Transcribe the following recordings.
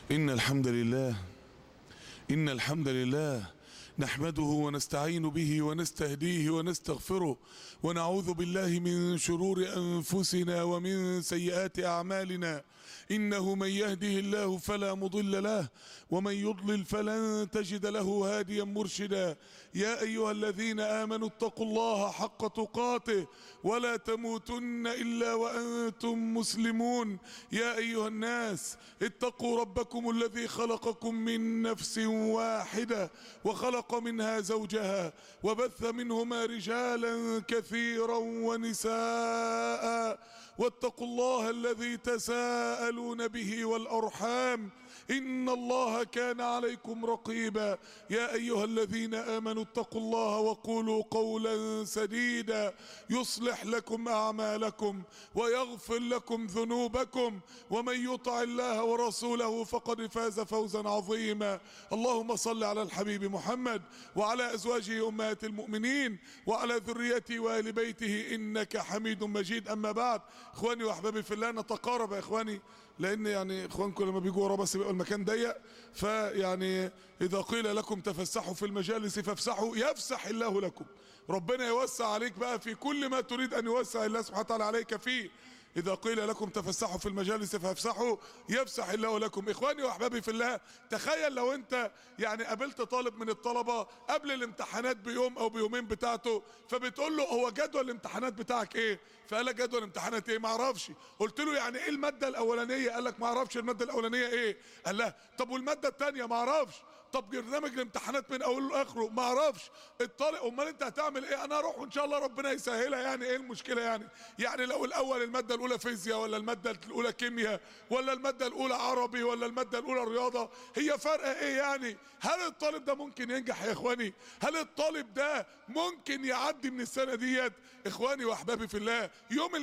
إن الحمد لله نحمده ونستعين به ونستهديه ونستغفره ونعوذ بالله من شرور أنفسنا ومن سيئات أعمالنا. إنه من يهده الله فلا مضل له ومن يضلل فلن تجد له هاديا مرشدا. يا أيها الذين آمنوا اتقوا الله حق تقاته ولا تموتن إلا وأنتم مسلمون. يا أيها الناس اتقوا ربكم الذي خلقكم من نفس واحدة وخلق منها زوجها وبث منهما رجالا كثيرا ونساء واتقوا الله الذي تساءلون به والأرحام إن الله كان عليكم رقيبا. يا أيها الذين آمنوا اتقوا الله وقولوا قولا سديدا يصلح لكم أعمالكم ويغفر لكم ذنوبكم ومن يطع الله ورسوله فقد فاز فوزا عظيما. اللهم صل على الحبيب محمد وعلى أزواجه أمهات المؤمنين وعلى ذريته وآل بيته إنك حميد مجيد. أما بعد، إخواني وأحبابي في الله، نتقارب يا إخواني، لأن يعني إخوانكم لما بيجوا ورا بس بيبقى المكان ضيق، فيعني إذا قيل لكم تفسحوا في المجالس فافسحوا يفسح الله لكم. ربنا يوسع عليك بقى في كل ما تريد أن يوسع الله سبحانه وتعالى عليك فيه. إذا قيل لكم تفسحوا في المجالس فافسحوا يفسح الله لكم. إخواني وأحبابي في الله، تخيل لو أنت يعني قابلت طالب من الطلبة قبل الامتحانات بيوم أو بيومين بتاعته، فبتقول له هو جدول الامتحانات بتاعك إيه؟ فقال لك جدول الامتحانات إيه؟ معرفش. قلت له يعني إيه المادة الأولانية؟ قال لك معرفش المادة الأولانية إيه؟ قال لا. طب والمادة التانية؟ معرفش. طب برنامج الامتحانات من اوله لاخره؟ ما اعرفش. الطالب امال انت هتعمل ايه؟ انا اروح وان شاء الله ربنا يسهلها. يعني ايه المشكله؟ يعني لو الاول الماده الاولى فيزياء ولا الماده الاولى كيمياء ولا الماده الاولى عربي ولا الماده الاولى رياضه، هي فرق ايه يعني؟ هل الطالب ده ممكن ينجح يا اخواني؟ هل الطالب ده ممكن يعدي من السنه ديت؟ اخواني واحبابي في الله، يوم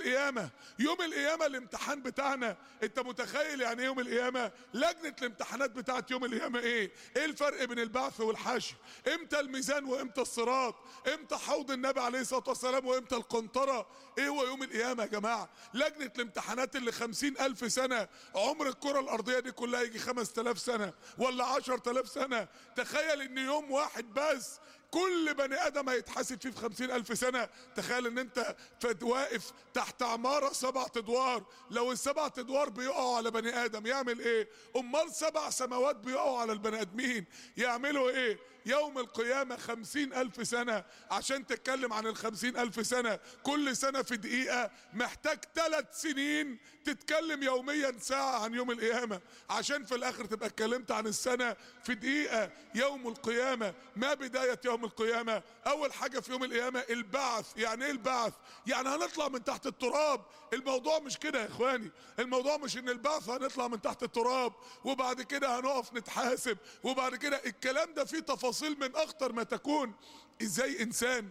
القيامه الامتحان بتاعنا، انت متخيل يعني ايه يوم القيامه؟ لجنه الامتحانات بتاعت يوم القيامه ايه الفرق بين البعث والحشر؟ امتى الميزان وامتى الصراط؟ امتى حوض النبي عليه الصلاة والسلام وامتى القنطرة؟ ايه هو يوم القيامة يا جماعة؟ لجنة الامتحانات اللي 50,000 سنة، عمر الكرة الارضية دي كلها يجي 5,000 سنة ولا 10,000 سنة. تخيل ان يوم واحد بس كل بني ادم هيتحاسب فيه في 50,000 سنة. تخيل ان انت واقف تحت عمارة 7 ادوار، لو ال7 ادوار بيقعوا على بني ادم يعمل ايه؟ امال 7 سماوات بيقعوا على البني ادمين يعملوا ايه؟ يوم القيامة 50,000 سنة. عشان تتكلم عن ال50,000 سنة، كل سنة في دقيقة محتاج 3 سنين تتكلم يوميا ساعة عن يوم القيامة، عشان في الاخر تبقى اتكلمت عن السنة في دقيقة. يوم القيامة، ما بداية يوم القيامة؟ اول حاجة في يوم القيامة البعث. يعني ايه البعث؟ يعني هنطلع من تحت التراب. الموضوع مش كده يا اخواني، الموضوع مش ان البعث هنطلع من تحت التراب وبعد كده هنقف نتحاسب وبعد كده. الكلام ده فيه تفاصيل من اخطر ما تكون. ازاي انسان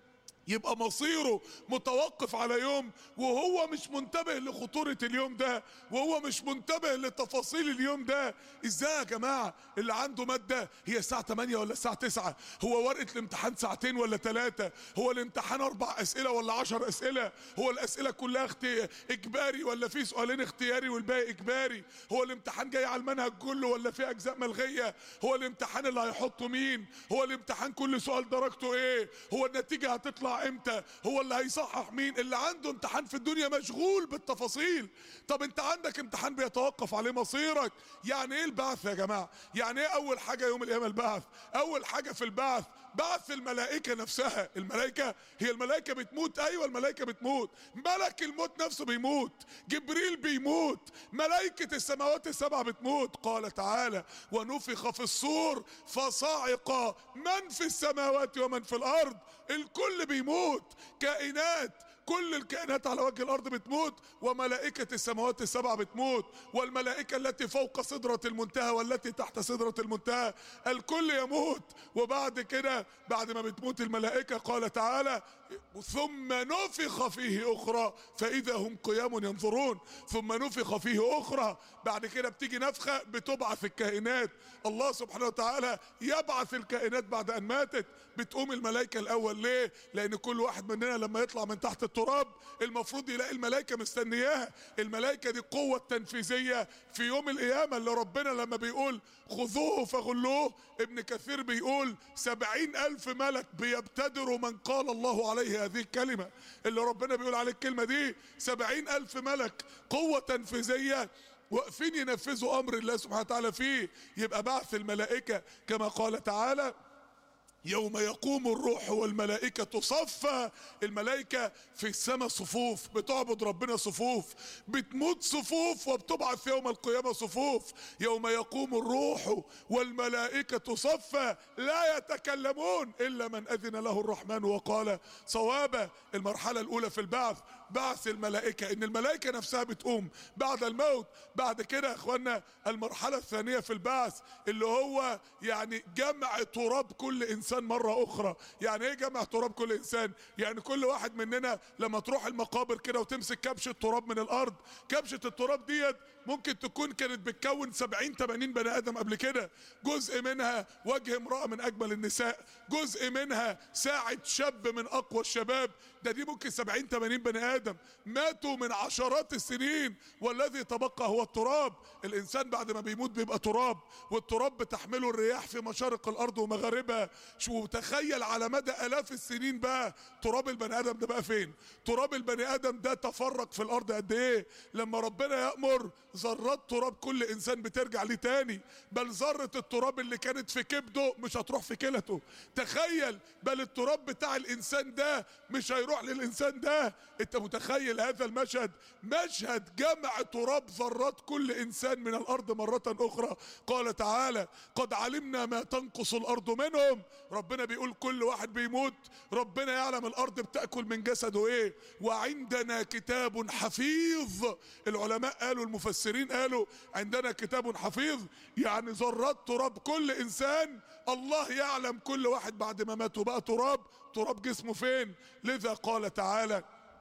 يبقى مصيره متوقف على يوم وهو مش منتبه لخطورة اليوم ده وهو مش منتبه لتفاصيل اليوم ده؟ ازاي يا جماعة اللي عنده مادة هي الساعة 8 ولا الساعة 9؟ هو ورقة الامتحان 2 ولا 3؟ هو الامتحان 4 اسئلة ولا 10 اسئلة؟ هو الاسئلة كلها اجباري ولا في سؤالين اختياري والباقي اجباري؟ هو الامتحان جاي على المنهج كله ولا في اجزاء ملغية؟ هو الامتحان اللي هيحطه مين؟ هو الامتحان كل سؤال درجته ايه؟ هو النتيجة هتطلع امتى؟ هو اللي هيصحح مين؟ اللي عنده امتحان في الدنيا مشغول بالتفاصيل. طب انت عندك امتحان بيتوقف عليه مصيرك. يعني ايه البعث يا جماعة؟ يعني ايه اول حاجة يوم القيامة البعث؟ اول حاجة في البعث بعث الملائكة نفسها. الملائكة، هي الملائكة بتموت؟ ايوه الملائكة بتموت. ملك الموت نفسه بيموت، جبريل بيموت، ملائكة السماوات السبع بتموت. قال تعالى: ونفخ في الصور فصعق من في السماوات ومن في الارض. الكل بيموت، كائنات، كل الكائنات على وجه الارض بتموت، وملائكة السماوات السبع بتموت، والملائكة التي فوق سدرة المنتهى والتي تحت سدرة المنتهى، الكل يموت. وبعد كده بعد ما بتموت الملائكة قال تعالى: ثم نفخ فيه اخرى فاذا هم قيام ينظرون. ثم نفخ فيه اخرى، بعد كده بتيجي نفخة بتبعث الكائنات. الله سبحانه وتعالى يبعث الكائنات بعد ان ماتت. بتقوم الملائكة الاول. ليه؟ لان كل واحد مننا لما يطلع من تحت التراب المفروض يلاقي الملائكة مستنياها. الملائكة دي قوة تنفيذية في يوم القيامة اللي ربنا لما بيقول خذوه فغلوه، ابن كثير بيقول 70,000 ملك بيبتدروا من قال الله عليه هذه الكلمة. اللي ربنا بيقول عليه الكلمة دي 70,000 ملك قوة تنفيذية واقفين ينفذوا امر الله سبحانه وتعالى فيه. يبقى بعث الملائكة كما قال تعالى يوم يقوم الروح والملائكة صفا. الملائكة في السماء صفوف بتعبد ربنا، صفوف بتموت صفوف، وبتبعث يوم القيامة صفوف. يوم يقوم الروح والملائكة صفا لا يتكلمون إلا من أذن له الرحمن وقال صوابا. المرحلة الأولى في البعث بعث الملائكة، إن الملائكة نفسها بتقوم بعد الموت. بعد كده يا إخوانا المرحلة الثانية في البعث اللي هو يعني جمع تراب كل إنسان مرة أخرى. يعني إيه جمع تراب كل إنسان؟ يعني كل واحد مننا لما تروح المقابر كده وتمسك كبشة تراب من الأرض، كبشة التراب ديت ممكن تكون كانت بتكون 70-80 بني آدم قبل كده. جزء منها وجه امرأة من أجمل النساء، جزء منها ساعة شاب من أقوى الشباب. دي ممكن 70-80 بني آدم ماتوا من عشرات السنين، والذي تبقى هو التراب. الإنسان بعد ما بيموت بيبقى تراب، والتراب بتحمله الرياح في مشارق الأرض ومغاربها. شو تخيل على مدى آلاف السنين بقى تراب البني آدم ده بقى فين؟ تراب البني آدم ده تفرق في الأرض قد إيه؟ لما ربنا يأمر ذرات تراب كل إنسان بترجع ليه تاني، بل ذرة التراب اللي كانت في كبده مش هتروح في كلته. تخيل، بل التراب بتاع الإنسان ده مش هيروح للإنسان ده. أنت متخيل هذا المشهد؟ مشهد جمع تراب ذرات كل إنسان من الأرض مرة أخرى. قال تعالى قد علمنا ما تنقص الأرض منهم. ربنا بيقول كل واحد بيموت ربنا يعلم الأرض بتأكل من جسده إيه. وعندنا كتاب حفيظ. العلماء قالوا، المفسرين قالوا عندنا كتاب حفيظ، يعني ذرات تراب كل إنسان الله يعلم كل واحد بعد ما مات وبقى تراب جسمه فين. لذا قال تعالى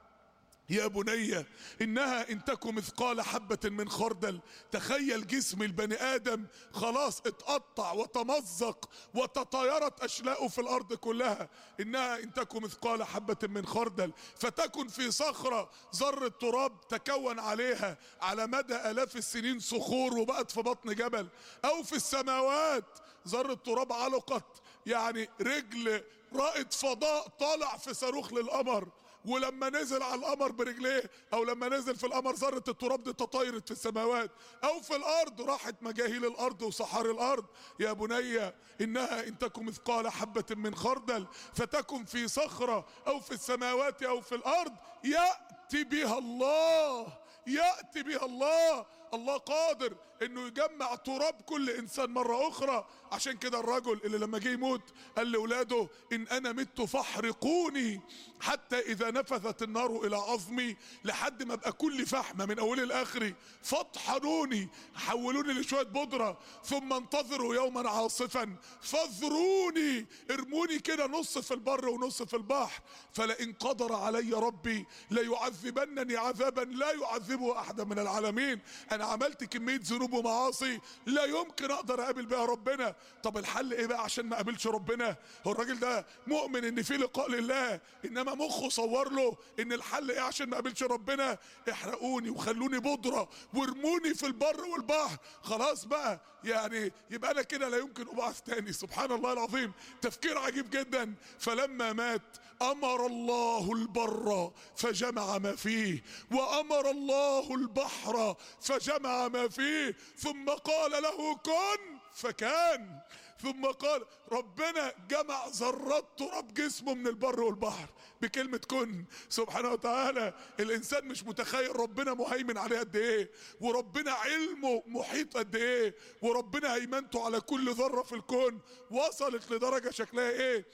يا بني إنها إن تك مثقال حبة من خردل. تخيل جسم البني آدم خلاص اتقطع وتمزق وتطايرت أشلاؤه في الأرض كلها. إنها إن تك مثقال حبة من خردل فتكن في صخرة، ذرة تراب تكون عليها على مدى آلاف السنين صخور وبقت في بطن جبل، أو في السماوات ذرة تراب علقت، يعني رجل رائد فضاء طالع في صاروخ للقمر، ولما نزل على القمر برجليه، او لما نزل في القمر ذرة التراب دي تطايرت في السماوات، او في الارض راحت مجاهيل الارض وصحاري الارض. يا بني انها ان تكن مثقال حبة من خردل فتكن في صخرة او في السماوات او في الارض يأتي بها الله. يأتي بها الله. الله قادر انه يجمع تراب كل انسان مرة اخرى. عشان كده الرجل اللي لما جه يموت قال لاولاده ان انا مت فاحرقوني حتى اذا نفذت النار الى عظمي، لحد ما ابقى كل فحمة من اولي لاخري، فاطحنوني حولوني لشوية بودرة، ثم انتظروا يوما عاصفا فاذروني، ارموني كده نص في البر ونص في البحر، فلئن قدر علي ربي ليعذبنني عذابا لا يعذبه احدا من العالمين. انا عملت كمية ذنوب ومعاصي لا يمكن اقدر اقابل بها ربنا. طب الحل ايه بقى عشان ما اقابلش ربنا؟ هو الراجل ده مؤمن ان في لقاء لله، انما مخه صور له ان الحل ايه عشان ما اقابلش ربنا؟ احرقوني وخلوني بودرة وارموني في البر والبحر. خلاص بقى يعني يبقى انا كده لا يمكن ابعث تاني. سبحان الله العظيم، تفكير عجيب جدا. فلما مات امر الله البر فجمع ما فيه، وامر الله البحر فجمع ما فيه، ثم قال له كن فكان. ثم قال ربنا جمع ذرات تراب جسمه من البر والبحر بكلمة كن. سبحانه وتعالى الانسان مش متخيل ربنا مهيمن عليه قد ايه، وربنا علمه محيط قد ايه، وربنا هيمنته على كل ذرة في الكون وصلت لدرجة شكلها ايه.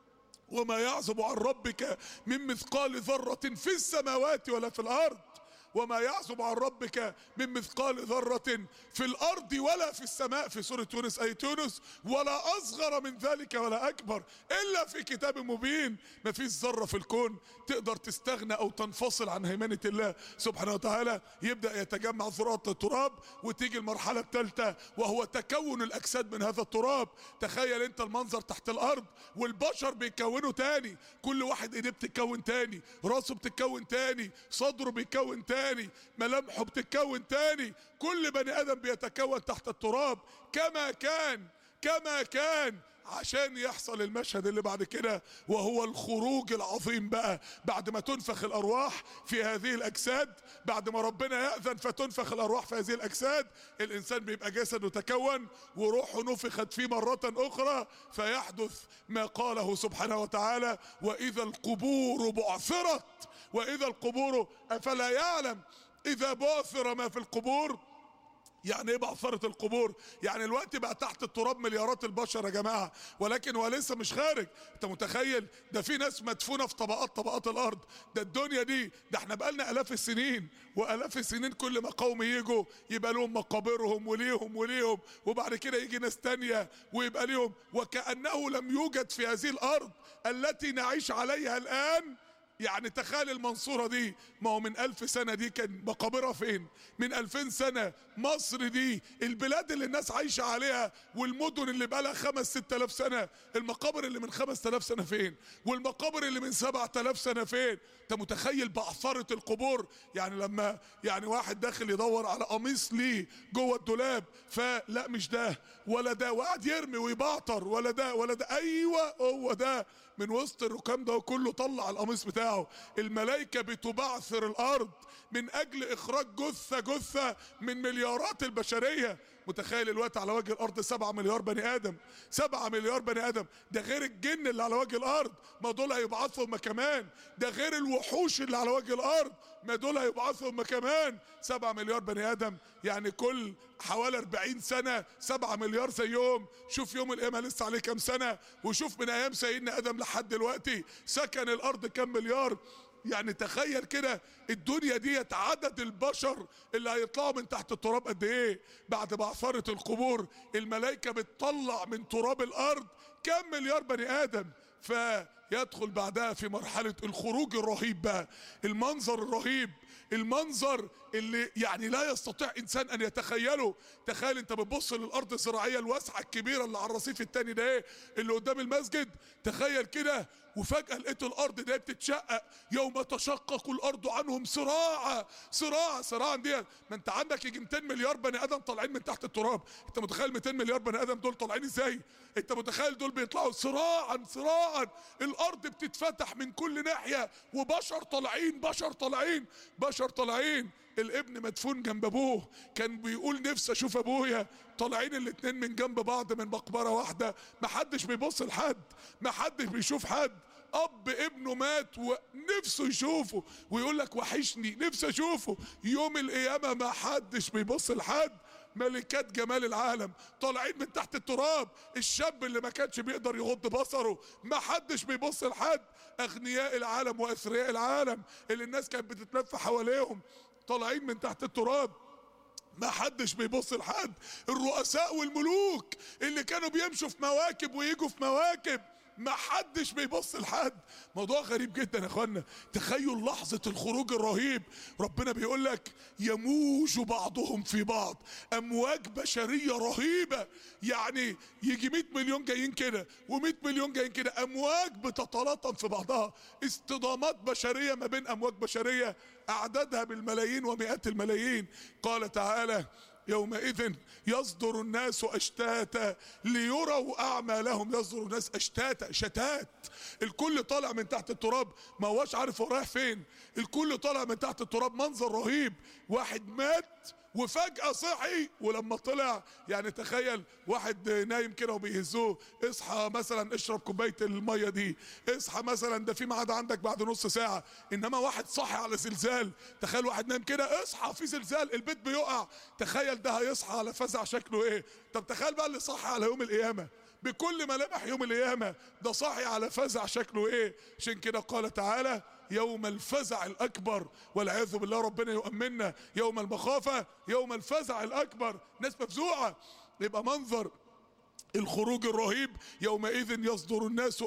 وما يعزب عن ربك من مثقال ذرة في السماوات ولا في الارض. وما يعزب عن ربك من مثقال ذرة في الأرض ولا في السماء في سورة يونس آية يونس، ولا أصغر من ذلك ولا أكبر إلا في كتاب مبين. ما فيش ذرة في الكون تقدر تستغنى أو تنفصل عن هيمنة الله سبحانه وتعالى. يبدأ يتجمع ذرات التراب، وتيجي المرحلة الثالثة وهو تكون الأجساد من هذا التراب. تخيل أنت المنظر تحت الأرض والبشر بيكونوا تاني، كل واحد إيديه بتتكون تاني، راسه بتتكون تاني، صدره بيتكون تاني، ملامحه بتتكون تاني. كل بني آدم بيتكون تحت التراب كما كان عشان يحصل المشهد اللي بعد كده، وهو الخروج العظيم بقى بعد ما تنفخ الأرواح في هذه الأجساد. بعد ما ربنا يأذن فتنفخ الأرواح في هذه الأجساد، الإنسان بيبقى جسده تكون وروحه نفخت فيه مرة أخرى، فيحدث ما قاله سبحانه وتعالى: وإذا القبور بعثرت. وإذا القبور أفلا يعلم إذا بعثر ما في القبور. يعني ايه بعثرة القبور؟ يعني الوقت بقى تحت التراب مليارات البشر يا جماعة، ولكن هو لسه مش خارج. انت متخيل؟ ده في ناس مدفونة في طبقات الارض. ده الدنيا دي، ده احنا بقالنا الاف السنين والاف السنين، كل ما قوم يجوا يبقى لهم مقابرهم وليهم، وبعد كده يجي ناس تانية ويبقى ليهم، وكأنه لم يوجد في هذه الارض التي نعيش عليها الان. يعني تخيل المنصورة دي، ما هو من 1000 سنة دي كان مقابرها فين؟ من 2000 سنة مصر دي البلاد اللي الناس عايشة عليها، والمدن اللي بقالها 5-6000 سنة، المقابر اللي من 5000 سنة فين؟ والمقابر اللي من 7000 سنة فين؟ انت متخيل بعثرة القبور؟ يعني لما يعني واحد داخل يدور على قميص ليه جوه الدولاب، فلا مش ده ولا ده، وقعد يرمي ويبعتر، ولا ده، ايوه هو ده، من وسط الركام ده كله طلع القميص بتاعه. الملائكة بتبعثر الارض من اجل اخراج جثة من مليارات البشرية. متخيل الوقت على وجه الارض 7 مليار بني ادم، 7 مليار بني ادم، ده غير الجن اللي على وجه الارض، ما دول هيبعثوا هم كمان، ده غير الوحوش اللي على وجه الارض، ما دول هيبعثوا هم كمان. 7 مليار بني ادم، يعني كل حوالي 40 سنة 7 مليار زيهم. شوف يوم القيامة لسه عليه كام سنة، وشوف من ايام سيدنا ادم لحد دلوقتي سكن الارض كام مليار. يعني تخيل كده الدنيا ديت عدد البشر اللي هيطلعوا من تحت التراب قد ايه. بعد بعثرة القبور الملائكة بتطلع من تراب الارض كام مليار بني ادم، فيدخل بعدها في مرحلة الخروج الرهيب بقى. المنظر الرهيب، المنظر اللي يعني لا يستطيع انسان ان يتخيله. تخيل انت بتبص للارض الزراعية الواسعة الكبيرة اللي على الرصيف التاني ده ايه اللي قدام المسجد، تخيل كده، وفجأة لقيت الارض دي بتتشقق. يوم تشقق الارض عنهم صراعا دي، ما انت عندك يجي 200 مليار بني ادم طالعين من تحت التراب. انت متخيل 200 مليار بني ادم دول طالعين ازاي؟ انت متخيل دول بيطلعوا صراعا، الارض بتتفتح من كل ناحية، وبشر طالعين. الابن مدفون جنب ابوه، كان بيقول نفسي اشوف ابويا. طالعين الاتنين من جنب بعض من مقبرة واحدة، محدش بيبص لحد، محدش بيشوف حد. اب ابنه مات ونفسه يشوفه، ويقول لك وحشني نفسي اشوفه. يوم القيامة ما حدش بيبص لحد. ملكات جمال العالم طالعين من تحت التراب. الشاب اللي ما كانش بيقدر يغض بصره، ما حدش بيبص لحد. اغنياء العالم واثرياء العالم اللي الناس كانت بتتلف حواليهم طالعين من تحت التراب، ما حدش بيبص لحد. الرؤساء والملوك اللي كانوا بيمشوا في مواكب ويجوا في مواكب، ما حدش بيبص لحد. موضوع غريب جدا يا اخوانا. تخيل لحظة الخروج الرهيب، ربنا بيقول لك يموج بعضهم في بعض، امواج بشرية رهيبة. يعني يجي 100 مليون جايين كده و100 مليون جايين كده، امواج بتتلاطم في بعضها، اصطدامات بشرية ما بين امواج بشرية اعدادها بالملايين ومئات الملايين. قال تعالى يومئذ يصدر الناس اشتاتا ليروا اعمالهم. يصدر الناس اشتاتا، شتات، الكل طالع من تحت التراب ما هواش عارف هو رايح فين. الكل طالع من تحت التراب، منظر رهيب. واحد مات وفجأة صحي، ولما طلع يعني تخيل واحد نايم كده وبيهزوه، اصحى مثلا اشرب كوباية المية دي، اصحى مثلا ده في ميعاد عندك بعد نص ساعة. انما واحد صحي على زلزال، تخيل واحد نايم كده اصحى في زلزال البيت بيقع، تخيل ده هيصحى على فزع شكله ايه. طب تخيل بقى اللي صحي على يوم القيامة بكل ملامح يوم القيامة، ده صاحي على فزع شكله ايه. عشان كده قال تعالى يوم الفزع الأكبر والعياذ بالله، ربنا يؤمننا يوم المخافة، يوم الفزع الأكبر، ناس مفزوعة. يبقى منظر الخروج الرهيب، يومئذ يصدر الناس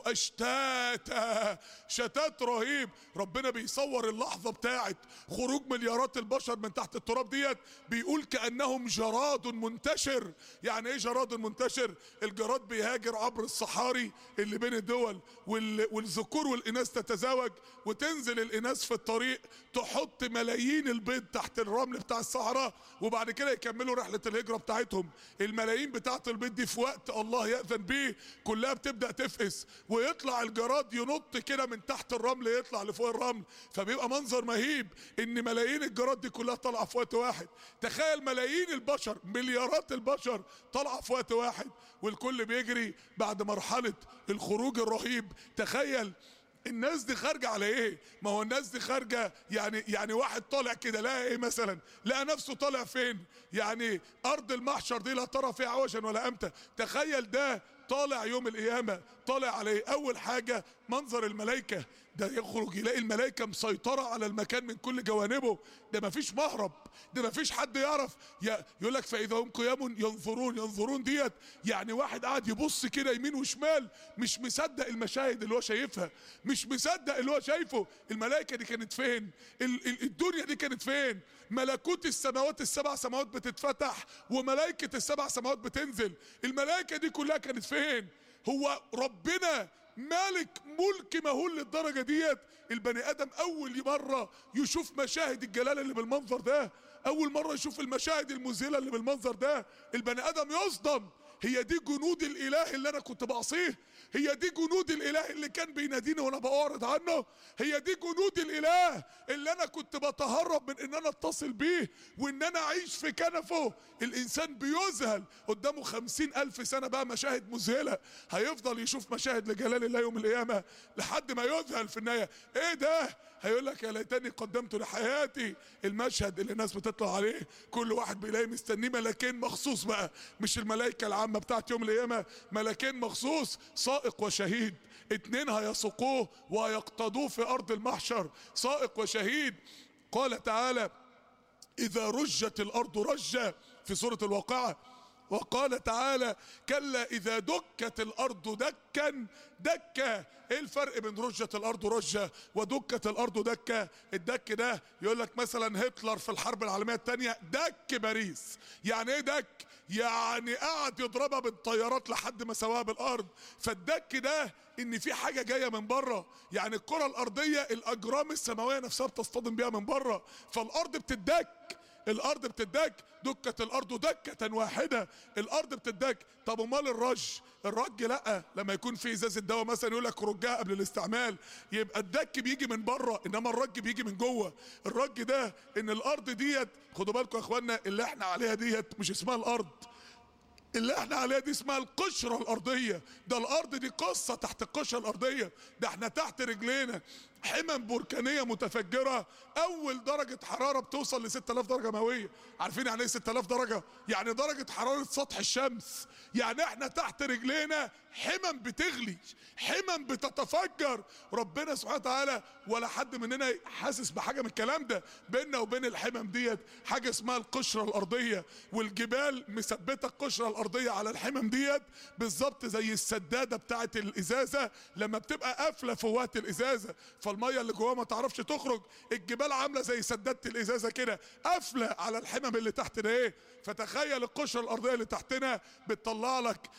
اشتاتا، شتات رهيب. ربنا بيصور اللحظة بتاعت خروج مليارات البشر من تحت التراب ديت، بيقول كأنهم جراد منتشر. يعني ايه جراد منتشر؟ الجراد بيهاجر عبر الصحاري اللي بين الدول، والذكور والإناث تتزاوج، وتنزل الإناث في الطريق تحط ملايين البيض تحت الرمل بتاع الصحراء، وبعد كده يكملوا رحلة الهجرة بتاعتهم. الملايين بتاعت البيض دي في وقت الله يأذن بيه كلها بتبدأ تفقس، ويطلع الجراد ينط كده من تحت الرمل يطلع لفوق الرمل، فبيبقى منظر مهيب ان ملايين الجراد دي كلها طالعه في وقت واحد. تخيل ملايين البشر، مليارات البشر طالعه في وقت واحد، والكل بيجري بعد مرحله الخروج الرهيب. تخيل الناس دي خارجه على ايه؟ ما هو الناس دي خارجه يعني واحد طالع كده لقى ايه مثلا؟ لقى نفسه طالع فين؟ يعني ارض المحشر دي لا ترى فيها عوجا ولا امتا. تخيل ده طالع يوم القيامه، طالع على ايه؟ اول حاجه منظر الملائكه، ده يخرج يلاقي الملائكه مسيطره على المكان من كل جوانبه، ده مفيش مهرب، ده مفيش حد يعرف. يقول لك فاذا هم قيام ينظرون ديت، يعني واحد قاعد يبص كده يمين وشمال مش مصدق المشاهد اللي هو شايفها، مش مصدق اللي هو شايفه. الملائكه دي كانت فين؟ الدنيا دي كانت فين؟ ملكوت السماوات السبع سماوات بتتفتح وملائكه السبع سماوات بتنزل، الملائكه دي كلها كانت فين؟ هو ربنا مالك ملك مهول للدرجة ديت؟ البني ادم اول مرة يشوف مشاهد الجلال اللي بالمنظر ده، اول مرة يشوف المشاهد المذهلة اللي بالمنظر ده، البني ادم يصدم. هي دي جنود الاله اللي انا كنت بعصيه؟ هي دي جنود الاله اللي كان بيناديني وانا بعرض عنه؟ هي دي جنود الاله اللي انا كنت بتهرب من ان انا اتصل بيه وان انا اعيش في كنفه؟ الانسان بيذهل قدامه 50,000 سنة بقى مشاهد مذهلة، هيفضل يشوف مشاهد لجلال الله يوم القيامة لحد ما يذهل في النهاية. ايه ده؟ هيقول لك يا ليتني قدمت لحياتي. المشهد اللي الناس بتطلع عليه كل واحد بيلاقي مستنيه ملكين مخصوص بقى، مش الملائكة العامة بتاعت يوم القيامة، ملكين مخصوص، سائق وشهيد، اتنين هيسوقوه وهيقتضوه في ارض المحشر، سائق وشهيد. قال تعالى اذا رجت الارض رجة في سورة الواقعة، وقال تعالى كلا اذا دكت الارض دكا دكا. ايه الفرق بين رجت الارض رجة ودكت الارض دكا؟ الدك ده يقول لك مثلا هتلر في الحرب العالمية الثانية دك باريس. يعني ايه دك؟ يعني قعد يضربها بالطيارات لحد ما سواها بالارض. فالدك ده ان في حاجة جاية من بره، يعني الكرة الارضية الاجرام السماوية نفسها بتصطدم بيها من بره، فالارض بتدك، الارض بتدك. دكت الارض دكة واحدة، الارض بتدك. طب امال الرج لا، لما يكون في ازازة دواء مثلا يقول لك رجها قبل الاستعمال، يبقى الدك بيجي من بره انما الرج بيجي من جوه. الرج ده ان الارض ديت، خدوا بالكم يا اخوانا، اللي احنا عليها ديت مش اسمها الارض، اللي احنا عليها دي اسمها القشرة الارضية. ده الارض دي قصة تحت القشرة الارضية، ده احنا تحت رجلينا حمم بركانية متفجرة، اول درجة حرارة بتوصل ل 6000 درجة مئوية. عارفين يعني ايه 6000 درجة؟ يعني درجة حرارة سطح الشمس. يعني احنا تحت رجلينا حمم بتغلي، حمم بتتفجر. ربنا سبحانه وتعالى ولا حد مننا حاسس بحاجة من الكلام ده. بيننا وبين الحمم ديت حاجة اسمها القشرة الارضية، والجبال مثبتة القشرة الارضية على الحمم ديت بالظبط زي السدادة بتاعة الازازة لما بتبقى قافلة فوات الازازة فالمية اللي جواها ما تعرفش تخرج. الجبال عاملة زي سدادة الازازة كده قافلة على الحمم اللي تحتنا. ايه؟ فتخيل القشرة الارضية اللي تحتنا بتطلع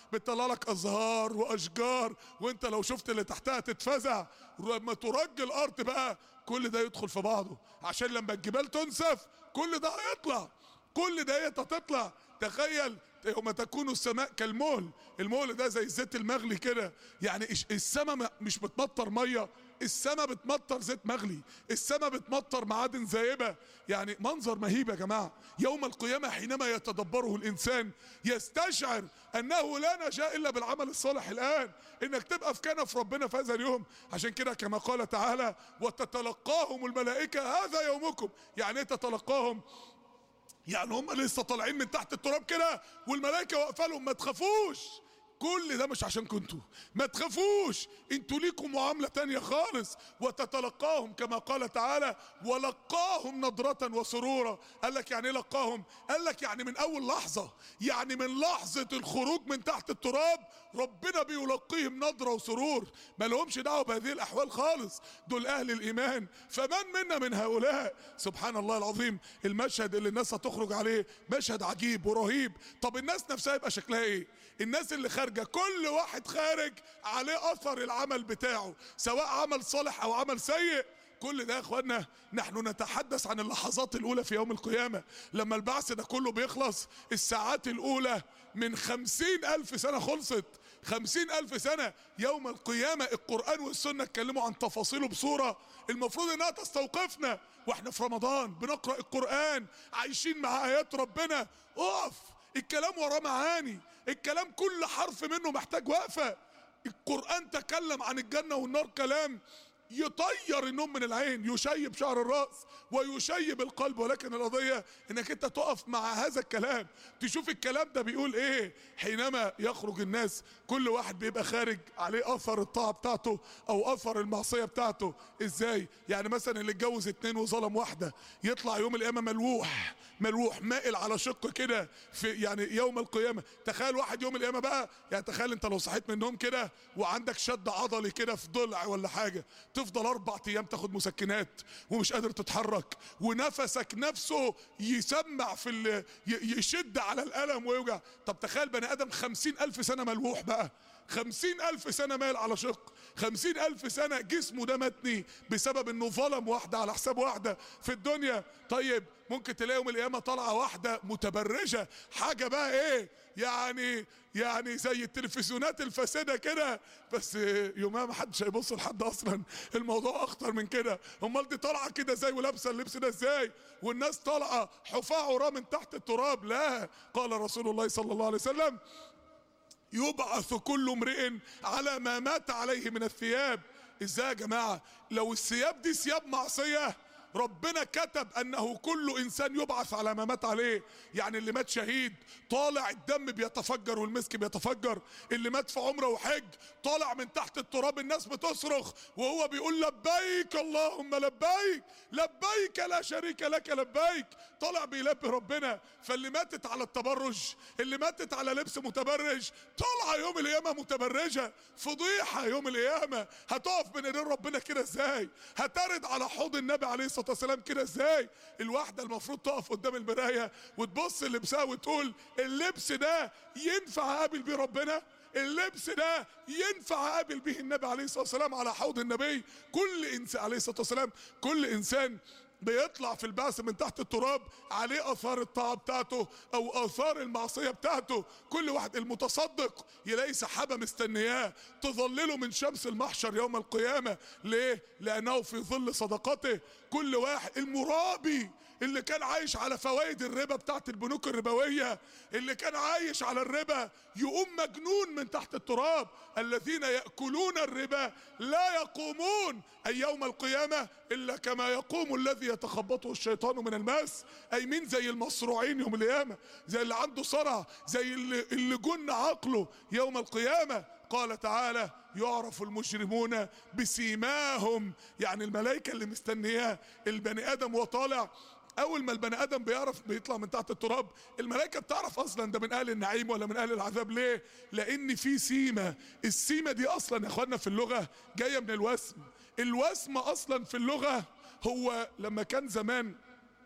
لك ازهار واشجار، وانت لو شفت اللي تحتها تتفزع. لما ترج الارض بقى كل ده يدخل في بعضه، عشان لما الجبال تنسف كل ده هيطلع، كل ده هتطلع. تخيل يوم تكون السماء كالمهل، المهل ده زي الزيت المغلي كده. يعني السماء مش بتمطر ميه، السماء بتمطر زيت مغلي، السماء بتمطر معادن ذائبه. يعني منظر مهيب يا جماعه. يوم القيامه حينما يتدبره الانسان يستشعر انه لا نجاة الا بالعمل الصالح الان، انك تبقى في كنف ربنا في هذا اليوم. عشان كده كما قال تعالى وتتلقاهم الملائكه هذا يومكم. يعني ايه تتلقاهم؟ يعني هم لسه طالعين من تحت التراب كده والملائكه واقفه لهم ما تخافوش، كل ده مش عشان كنتوا، ما تخافوش، انتوا ليكم معاملة تانية خالص. وتتلقاهم كما قال تعالى ولقاهم نضرة وسرورا. قال لك يعني ايه لقاهم؟ قال لك يعني من اول لحظة، يعني من لحظة الخروج من تحت التراب ربنا بيلقيهم نضرة وسرور، ما لهمش دعوة بهذه الاحوال خالص، دول اهل الايمان. فمن منا من هؤلاء؟ سبحان الله العظيم. المشهد اللي الناس هتخرج عليه مشهد عجيب ورهيب. طب الناس نفسها يبقى شكلها ايه؟ الناس اللي خارجه كل واحد خارج عليه اثر العمل بتاعه، سواء عمل صالح او عمل سيء. كل ده يا اخوانا نحن نتحدث عن اللحظات الاولى في يوم القيامة، لما البعث ده كله بيخلص. الساعات الاولى من 50,000 سنة خلصت، 50,000 سنة. يوم القيامة القرآن والسنة اتكلموا عن تفاصيله بصورة المفروض انها تستوقفنا، واحنا في رمضان بنقرأ القرآن عايشين مع ايات ربنا. اقف، الكلام وراه معاني، الكلام كل حرف منه محتاج وقفة. القرآن تكلم عن الجنة والنار كلام يطير النوم من العين، يشيب شعر الرأس ويشيب القلب. ولكن القضية انك انت تقف مع هذا الكلام، تشوف الكلام ده بيقول ايه. حينما يخرج الناس كل واحد بيبقى خارج عليه اثر الطاعة بتاعته او اثر المعصية بتاعته. ازاي؟ يعني مثلا اللي اتجوز 2 وظلم واحدة يطلع يوم القيامة ملوح، ملوح مائل على شق كده في يعني يوم القيامة. تخيل واحد يوم القيامة بقى، يعني تخيل انت لو صحيت من النوم كده وعندك شد عضلي كده في ضلع ولا حاجة، تفضل 4 ايام تاخد مسكنات ومش قادر تتحرك، ونفسك نفسه يسمع في يشد على الألم ويوجع. طب تخيل بني آدم 50,000 سنة ملوح بقى، 50,000 سنة مايل على شق، 50,000 سنة جسمه ده متني بسبب انه ظلم واحدة على حساب واحدة في الدنيا. طيب ممكن تلاقي يوم القيامة طالعة واحدة متبرجة، حاجة بقى ايه يعني زي التلفزيونات الفاسدة كده، بس يومها ما حدش هيبص لحد اصلا، الموضوع اخطر من كده. امال دي طالعة كده ازاي ولابسة اللبس ده ازاي؟ والناس طالعة حفاة عراة من تحت التراب. لا، قال رسول الله صلى الله عليه وسلم يبعث كل امرئ على ما مات عليه من الثياب. ازاي يا جماعة؟ لو الثياب دي ثياب معصية ربنا كتب انه كل انسان يبعث على ما مات عليه. يعني اللي مات شهيد طالع الدم بيتفجر والمسك بيتفجر، اللي مات في عمره وحج طالع من تحت التراب الناس بتصرخ وهو بيقول لبيك اللهم لبيك، لبيك لا شريك لك لبيك، طالع بيلبي ربنا. فاللي ماتت على التبرج، اللي ماتت على لبس متبرج، طالعه يوم القيامه متبرجه، فضيحه يوم القيامه. هتقف بين ايدين ربنا كده ازاي؟ هترد على حوض النبي عليه الصلاه والسلام كده ازاي؟ الواحده المفروض تقف قدام المرايه وتبص لبسها وتقول اللبس ده ينفع اقابل بيه ربنا؟ اللبس ده ينفع اقابل به النبي عليه الصلاه والسلام على حوض النبي؟ كل انسان عليه الصلاه والسلام، كل انسان بيطلع في البعث من تحت التراب عليه اثار الطاعه بتاعته او اثار المعصيه بتاعته. كل واحد المتصدق يلاقي سحابه مستنياه تظلله من شمس المحشر يوم القيامه. ليه؟ لانه في ظل صدقته. كل واحد المرابي اللي كان عايش على فوائد الربا بتاعت البنوك الربويه، اللي كان عايش على الربا، يقوم مجنون من تحت التراب. الذين ياكلون الربا لا يقومون اي يوم القيامه الا كما يقوم الذي يتخبطه الشيطان من الماس. اي مين؟ زي المصروعين يوم القيامه، زي اللي عنده صرع، زي اللي جن عقله يوم القيامه. قال تعالى يعرف المجرمون بسيماهم، يعني الملائكه اللي مستنياه البني ادم وطالع. اول ما البني ادم بيطلع من تحت التراب، الملائكه بتعرف اصلا ده من اهل النعيم ولا من اهل العذاب. ليه؟ لان في سيمه. السيمه دي اصلا يا اخوانا في اللغه جايه من الوسم. الوسم اصلا في اللغه هو لما كان زمان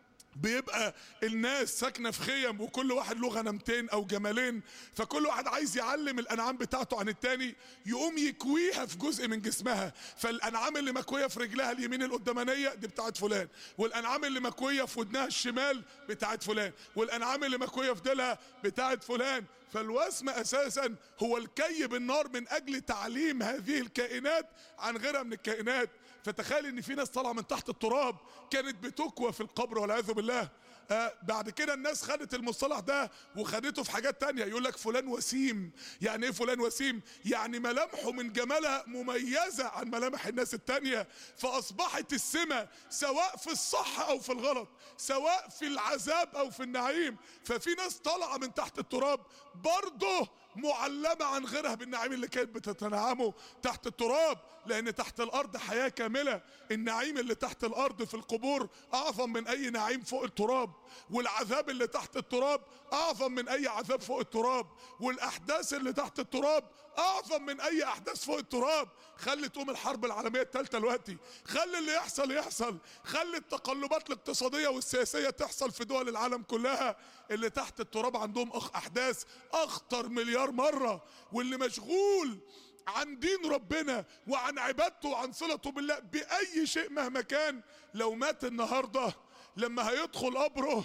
بيبقى الناس ساكنه في خيم وكل واحد له غنمتين او جمالين، فكل واحد عايز يعلم الانعام بتاعته عن التاني، يقوم يكويها في جزء من جسمها. فالانعام اللي مكويه في رجلها اليمين القدامانيه دي بتاعت فلان، والانعام اللي مكويه في ودنها الشمال بتاعت فلان، والانعام اللي مكويه في ديلها بتاعت فلان. فالوسم اساسا هو الكي بالنار من اجل تعليم هذه الكائنات عن غيرها من الكائنات. فتخيل ان في ناس طالعه من تحت التراب كانت بتكوى في القبر والعياذ بالله. بعد كده الناس خدت المصطلح ده وخدته في حاجات تانية، يقول لك فلان وسيم. يعني ايه فلان وسيم؟ يعني ملامحه من جمالها مميزة عن ملامح الناس التانية، فاصبحت السمة سواء في الصح او في الغلط، سواء في العذاب او في النعيم. ففي ناس طالعة من تحت التراب برضه معلمة عن غيرها بالنعيم اللي كانت بتتنعمه تحت التراب، لان تحت الارض حياة كاملة. النعيم اللي تحت الارض في القبور اعظم من اي نعيم فوق التراب، والعذاب اللي تحت التراب اعظم من اي عذاب فوق التراب، والاحداث اللي تحت التراب اعظم من اي احداث فوق التراب. خلي تقوم الحرب العالمية الثالثة دلوقتي، خلي اللي يحصل، خلي التقلبات الاقتصادية والسياسية تحصل في دول العالم كلها. اللي تحت التراب عندهم احداث اخطر مليار مرة، واللي مشغول عن دين ربنا وعن عبادته وعن صلته بالله بأي شيء مهما كان، لو مات النهاردة لما هيدخل قبره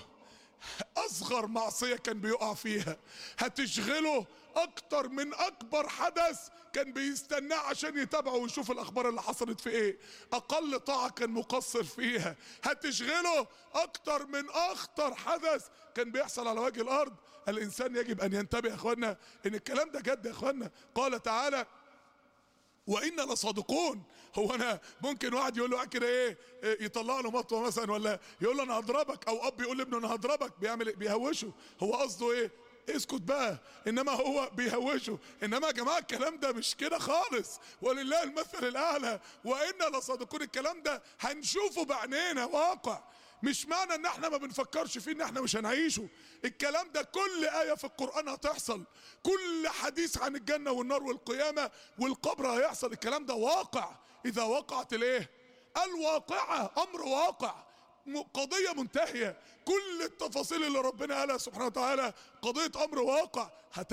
اصغر معصية كان بيقع فيها هتشغله اكتر من اكبر حدث كان بيستناه عشان يتابعه ويشوف الاخبار اللي حصلت في ايه. اقل طاعة كان مقصر فيها هتشغله اكتر من اخطر حدث كان بيحصل على وجه الارض. الانسان يجب ان ينتبه يا اخوانا ان الكلام ده جد يا اخوانا. قال تعالى وإنا لصادقون. هو انا ممكن واحد يقول له كده ايه يطلع له مطوه مثلا، ولا يقول له انا هضربك، او اب يقول لابنه انا هضربك، بيعمل ايه؟ بيهوشه. هو قصده ايه؟ اسكت بقى، انما هو بيهوشه. انما يا جماعه الكلام ده مش كده خالص، ولله المثل الاعلى. وإنا لصادقون الكلام ده هنشوفه بعينينا واقع، مش معنى ان احنا ما بنفكرش فيه ان احنا مش هنعيشه. الكلام ده كل آية في القرآن هتحصل، كل حديث عن الجنة والنار والقيامة والقبر هيحصل. الكلام ده واقع. اذا وقعت الايه؟ الواقعة، امر واقع، قضية منتهية. كل التفاصيل اللي ربنا قالها سبحانه وتعالى قضية امر واقع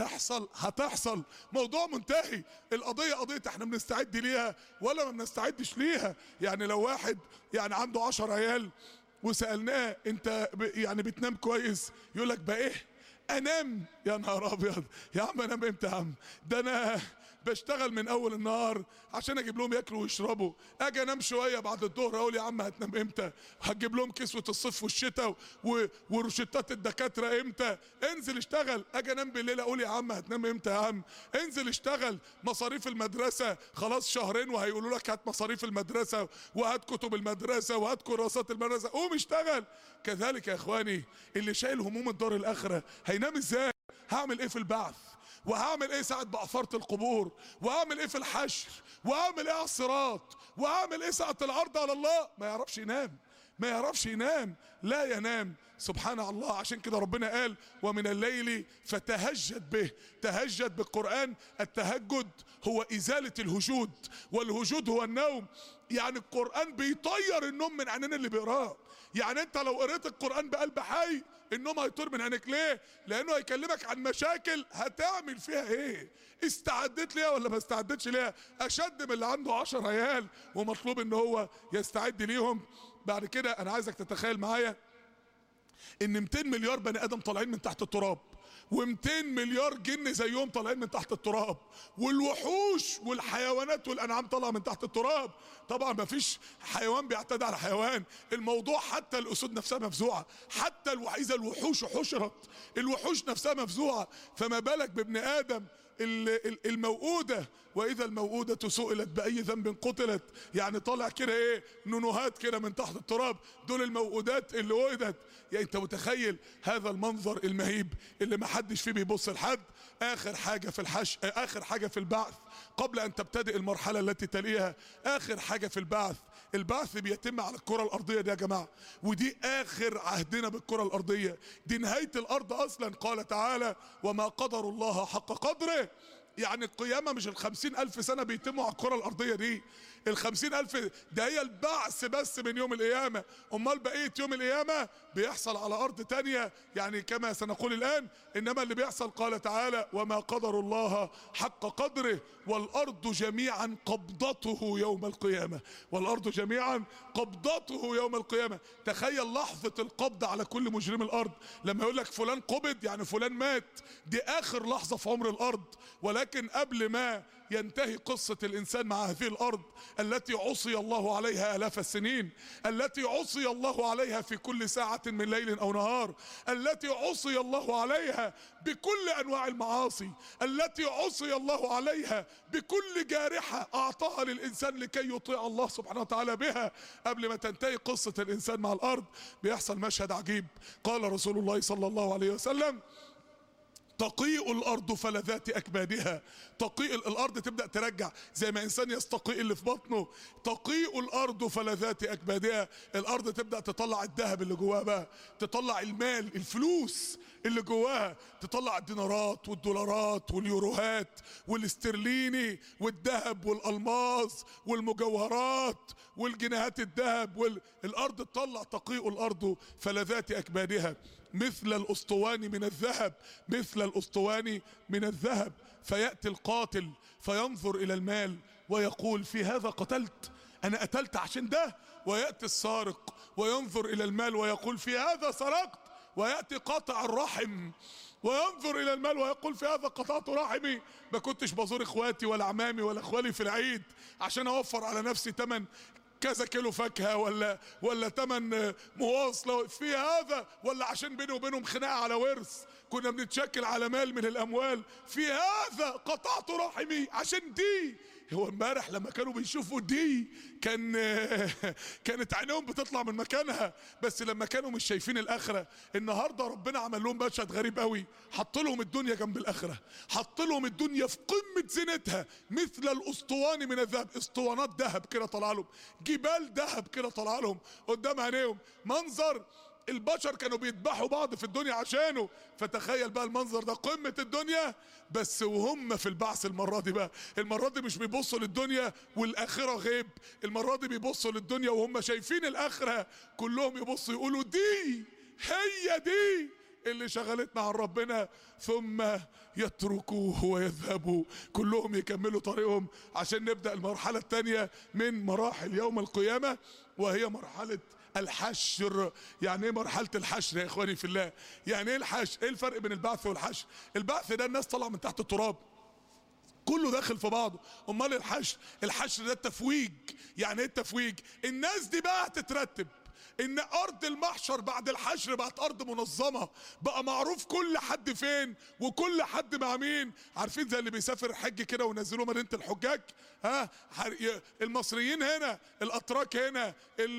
هتحصل، موضوع منتهي. القضية قضية احنا بنستعد ليها ولا ما بنستعدش ليها. يعني لو واحد يعني عنده 10 عيال وسألناه انت يعني بتنام كويس، يقولك بقى ايه انام؟ يا نهار ابيض، يا عم انام امتى يا عم؟ ده انا بشتغل من اول النهار عشان اجيب لهم ياكلوا ويشربوا، اجي انام شويه بعد الظهر اقول يا عم هتنام امتى؟ هتجيب لهم كسوه الصيف والشتاء وروشتات الدكاتره امتى؟ انزل اشتغل. اجي انام بالليل اقول يا عم هتنام امتى يا عم؟ انزل اشتغل. مصاريف المدرسه خلاص شهرين وهيقولوا لك هات مصاريف المدرسه وهات كتب المدرسه وهات كراسات المدرسه، قوم اشتغل. كذلك يا اخواني اللي شايل هموم الدار الاخره هينام ازاي؟ هعمل ايه في البعث؟ وهعمل ايه ساعة بعثرة القبور؟ وهعمل ايه في الحشر؟ وهعمل ايه على الصراط؟ وهعمل ايه ساعة العرض على الله؟ ما يعرفش ينام، ما يعرفش ينام، لا ينام. سبحان الله. عشان كده ربنا قال ومن الليل فتهجد به. تهجد بالقرآن. التهجد هو إزالة الهجود، والهجود هو النوم. يعني القرآن بيطير النوم من عينين اللي بيقراه. يعني انت لو قريت القرآن بقلب حي النوم هيطير من عينك. ليه؟ لانه هيكلمك عن مشاكل هتعمل فيها ايه. استعدت ليها ولا ما استعدتش ليها؟ اشد من اللي عنده 10 عيال ومطلوب ان هو يستعد ليهم. بعد كده انا عايزك تتخيل معايا ان 200 مليار بني ادم طالعين من تحت التراب، و200 مليار جن زيهم طالعين من تحت التراب، والوحوش والحيوانات والانعام طالعه من تحت التراب. طبعا ما فيش حيوان بيعتدي على حيوان. الموضوع حتى الاسود نفسها مفزوعه، حتى اذا الوحوش حشرت الوحوش نفسها مفزوعه، فما بالك بابن ادم الموؤودة. واذا الموؤودة سئلت باي ذنب قتلت. يعني طالع كده ايه نونوهات كده من تحت التراب، دول الموؤودات اللي وئدت. يعني انت متخيل هذا المنظر المهيب اللي ما حدش فيه بيبص لحد. اخر حاجة في اخر حاجة في البعث قبل ان تبتدئ المرحلة التي تليها. اخر حاجة في البعث بيتم على الكرة الارضية دي يا جماعة، ودي اخر عهدنا بالكرة الارضية، دي نهاية الارض اصلا. قال تعالى وما قدر الله حق قدره. يعني القيامة مش 50,000 سنة بيتموا على الكرة الارضية دي، 50,000 ده هي البعث بس من يوم القيامة. امال بقية يوم القيامة بيحصل على ارض تانية، يعني كما سنقول الان. انما اللي بيحصل قال تعالى وما قدر الله حق قدره والارض جميعا قبضته يوم القيامة. والارض جميعا قبضته يوم القيامة. تخيل لحظة القبض على كل مجرم الارض. لما يقول لك فلان قبض يعني فلان مات، دي اخر لحظة في عمر الارض. ولكن قبل ما ينتهي قصة الإنسان مع هذه الأرض التي عصي الله عليها آلاف السنين، التي عصي الله عليها في كل ساعة من ليل أو نهار، التي عصي الله عليها بكل أنواع المعاصي، التي عصي الله عليها بكل جارحة أعطاها للإنسان لكي يطيع الله سبحانه وتعالى بها. قبل ما تنتهي قصة الإنسان مع الأرض بيحصل مشهد عجيب. قال رسول الله صلى الله عليه وسلم تقيء الارض فلذات اكبادها. تقيء الارض تبدا ترجع زي ما انسان يستقيء اللي في بطنه. تقيء الارض فلذات اكبادها، الارض تبدا تطلع الذهب اللي جواها بقى، تطلع المال الفلوس اللي جواها، تطلع الدينارات والدولارات واليوروهات والاسترليني والذهب والالماس والمجوهرات والجنيهات الذهب الارض تطلع. تقيء الارض فلذات اكبادها مثل الاسطوان من الذهب، مثل الاسطوان من الذهب. فياتي القاتل فينظر الى المال ويقول في هذا قتلت، انا قتلت عشان ده. وياتي السارق وينظر الى المال ويقول في هذا سرقت. وياتي قاطع الرحم وينظر الى المال ويقول في هذا قطعت رحمي، ما كنتش بزور اخواتي ولا عمامي ولا اخوالي في العيد عشان اوفر على نفسي تمن كذا كيلو فاكهه ولا تمن مواصله في هذا، ولا عشان بيني وبينهم خناقه على ورث كنا بنتشكل على مال من الاموال. في هذا قطعت رحمي عشان دي. هو امبارح لما كانوا بيشوفوا دي كانت عينيهم بتطلع من مكانها، بس لما كانوا مش شايفين الاخره. النهارده ربنا عمل لهم مشهد غريب قوي، حط لهم الدنيا جنب الاخره، حط لهم الدنيا في قمه زينتها مثل الاسطوان من الذهب. اسطوانات ذهب كده طالعه لهم، جبال ذهب كده طالعه لهم قدام عينيهم، منظر البشر كانوا بيذبحوا بعض في الدنيا عشانه. فتخيل بقى المنظر ده قمة الدنيا، بس وهم في البعث المرة دي بقى، المرة دي مش بيبصوا للدنيا والآخرة غيب، المرة دي بيبصوا للدنيا وهم شايفين الآخرة. كلهم يبصوا يقولوا دي هي دي اللي شغلتنا عن ربنا، ثم يتركوه ويذهبوا. كلهم يكملوا طريقهم عشان نبدأ المرحلة الثانية من مراحل يوم القيامة، وهي مرحلة الحشر. يعني ايه مرحلة الحشر يا اخواني في الله؟ يعني ايه الحشر؟ ايه الفرق بين البعث والحشر؟ البعث ده الناس طالعه من تحت التراب كله داخل في بعضه. امال الحشر ده التفويج. يعني ايه التفويج؟ الناس دي بقى هتترتب ان ارض المحشر بعد الحشر بقت ارض منظمه، بقى معروف كل حد فين وكل حد مع مين. عارفين زي اللي بيسافر الحج كده وينزلوه مدينه الحجاج، المصريين هنا، الاتراك هنا،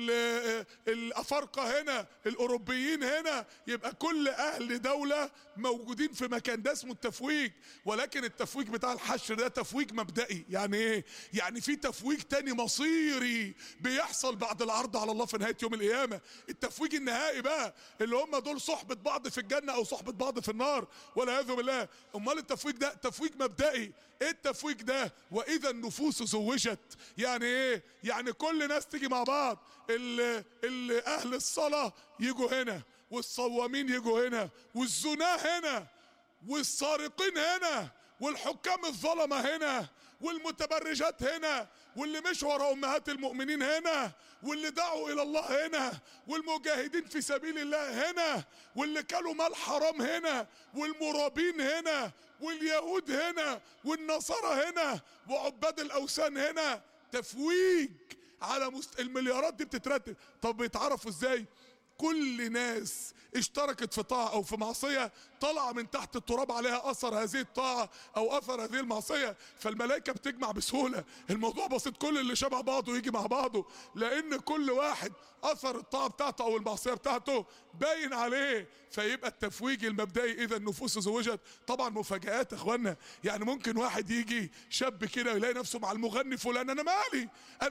الافارقه هنا، الاوروبيين هنا، يبقى كل اهل دوله موجودين في مكان. ده اسمه التفويج. ولكن التفويج بتاع الحشر ده تفويج مبدئي. يعني ايه؟ يعني في تفويج تاني مصيري بيحصل بعد العرض على الله في نهايه يوم القيامه. التفويج النهائي بقى اللي هم دول صحبه بعض في الجنه او صحبه بعض في النار والعياذ بالله. امال التفويج ده تفويج مبدئي. ايه التفويج ده؟ واذا النفوس زوجت. يعني ايه؟ يعني كل ناس تيجي مع بعض، اللي اهل الصلاه يجوا هنا، والصوامين يجوا هنا، والزناه هنا، والسارقين هنا، والحكام الظلمه هنا، والمتبرجات هنا، واللي مش ورا امهات المؤمنين هنا، واللي دعوا الى الله هنا، والمجاهدين في سبيل الله هنا، واللي كلوا مال حرام هنا، والمرابين هنا، واليهود هنا، والنصارى هنا، وعباد الاوثان هنا. تفويج على المليارات دي بتترتب. طب بيتعرفوا ازاي؟ كل ناس اشتركت في طاعة او في معصية طلع من تحت التراب عليها اثر هذه الطاعة او اثر هذه المعصية، فالملائكة بتجمع بسهولة. الموضوع بسيط، كل اللي شبه بعضه يجي مع بعضه، لان كل واحد اثر الطاعة بتاعته او المعصية بتاعته باين عليه. فيبقى التفويج المبدئي اذا النفوس زوجت. طبعا مفاجآت يا اخوانا، يعني ممكن واحد يجي شاب كده يلاقي نفسه مع المغني فلان، انا مالي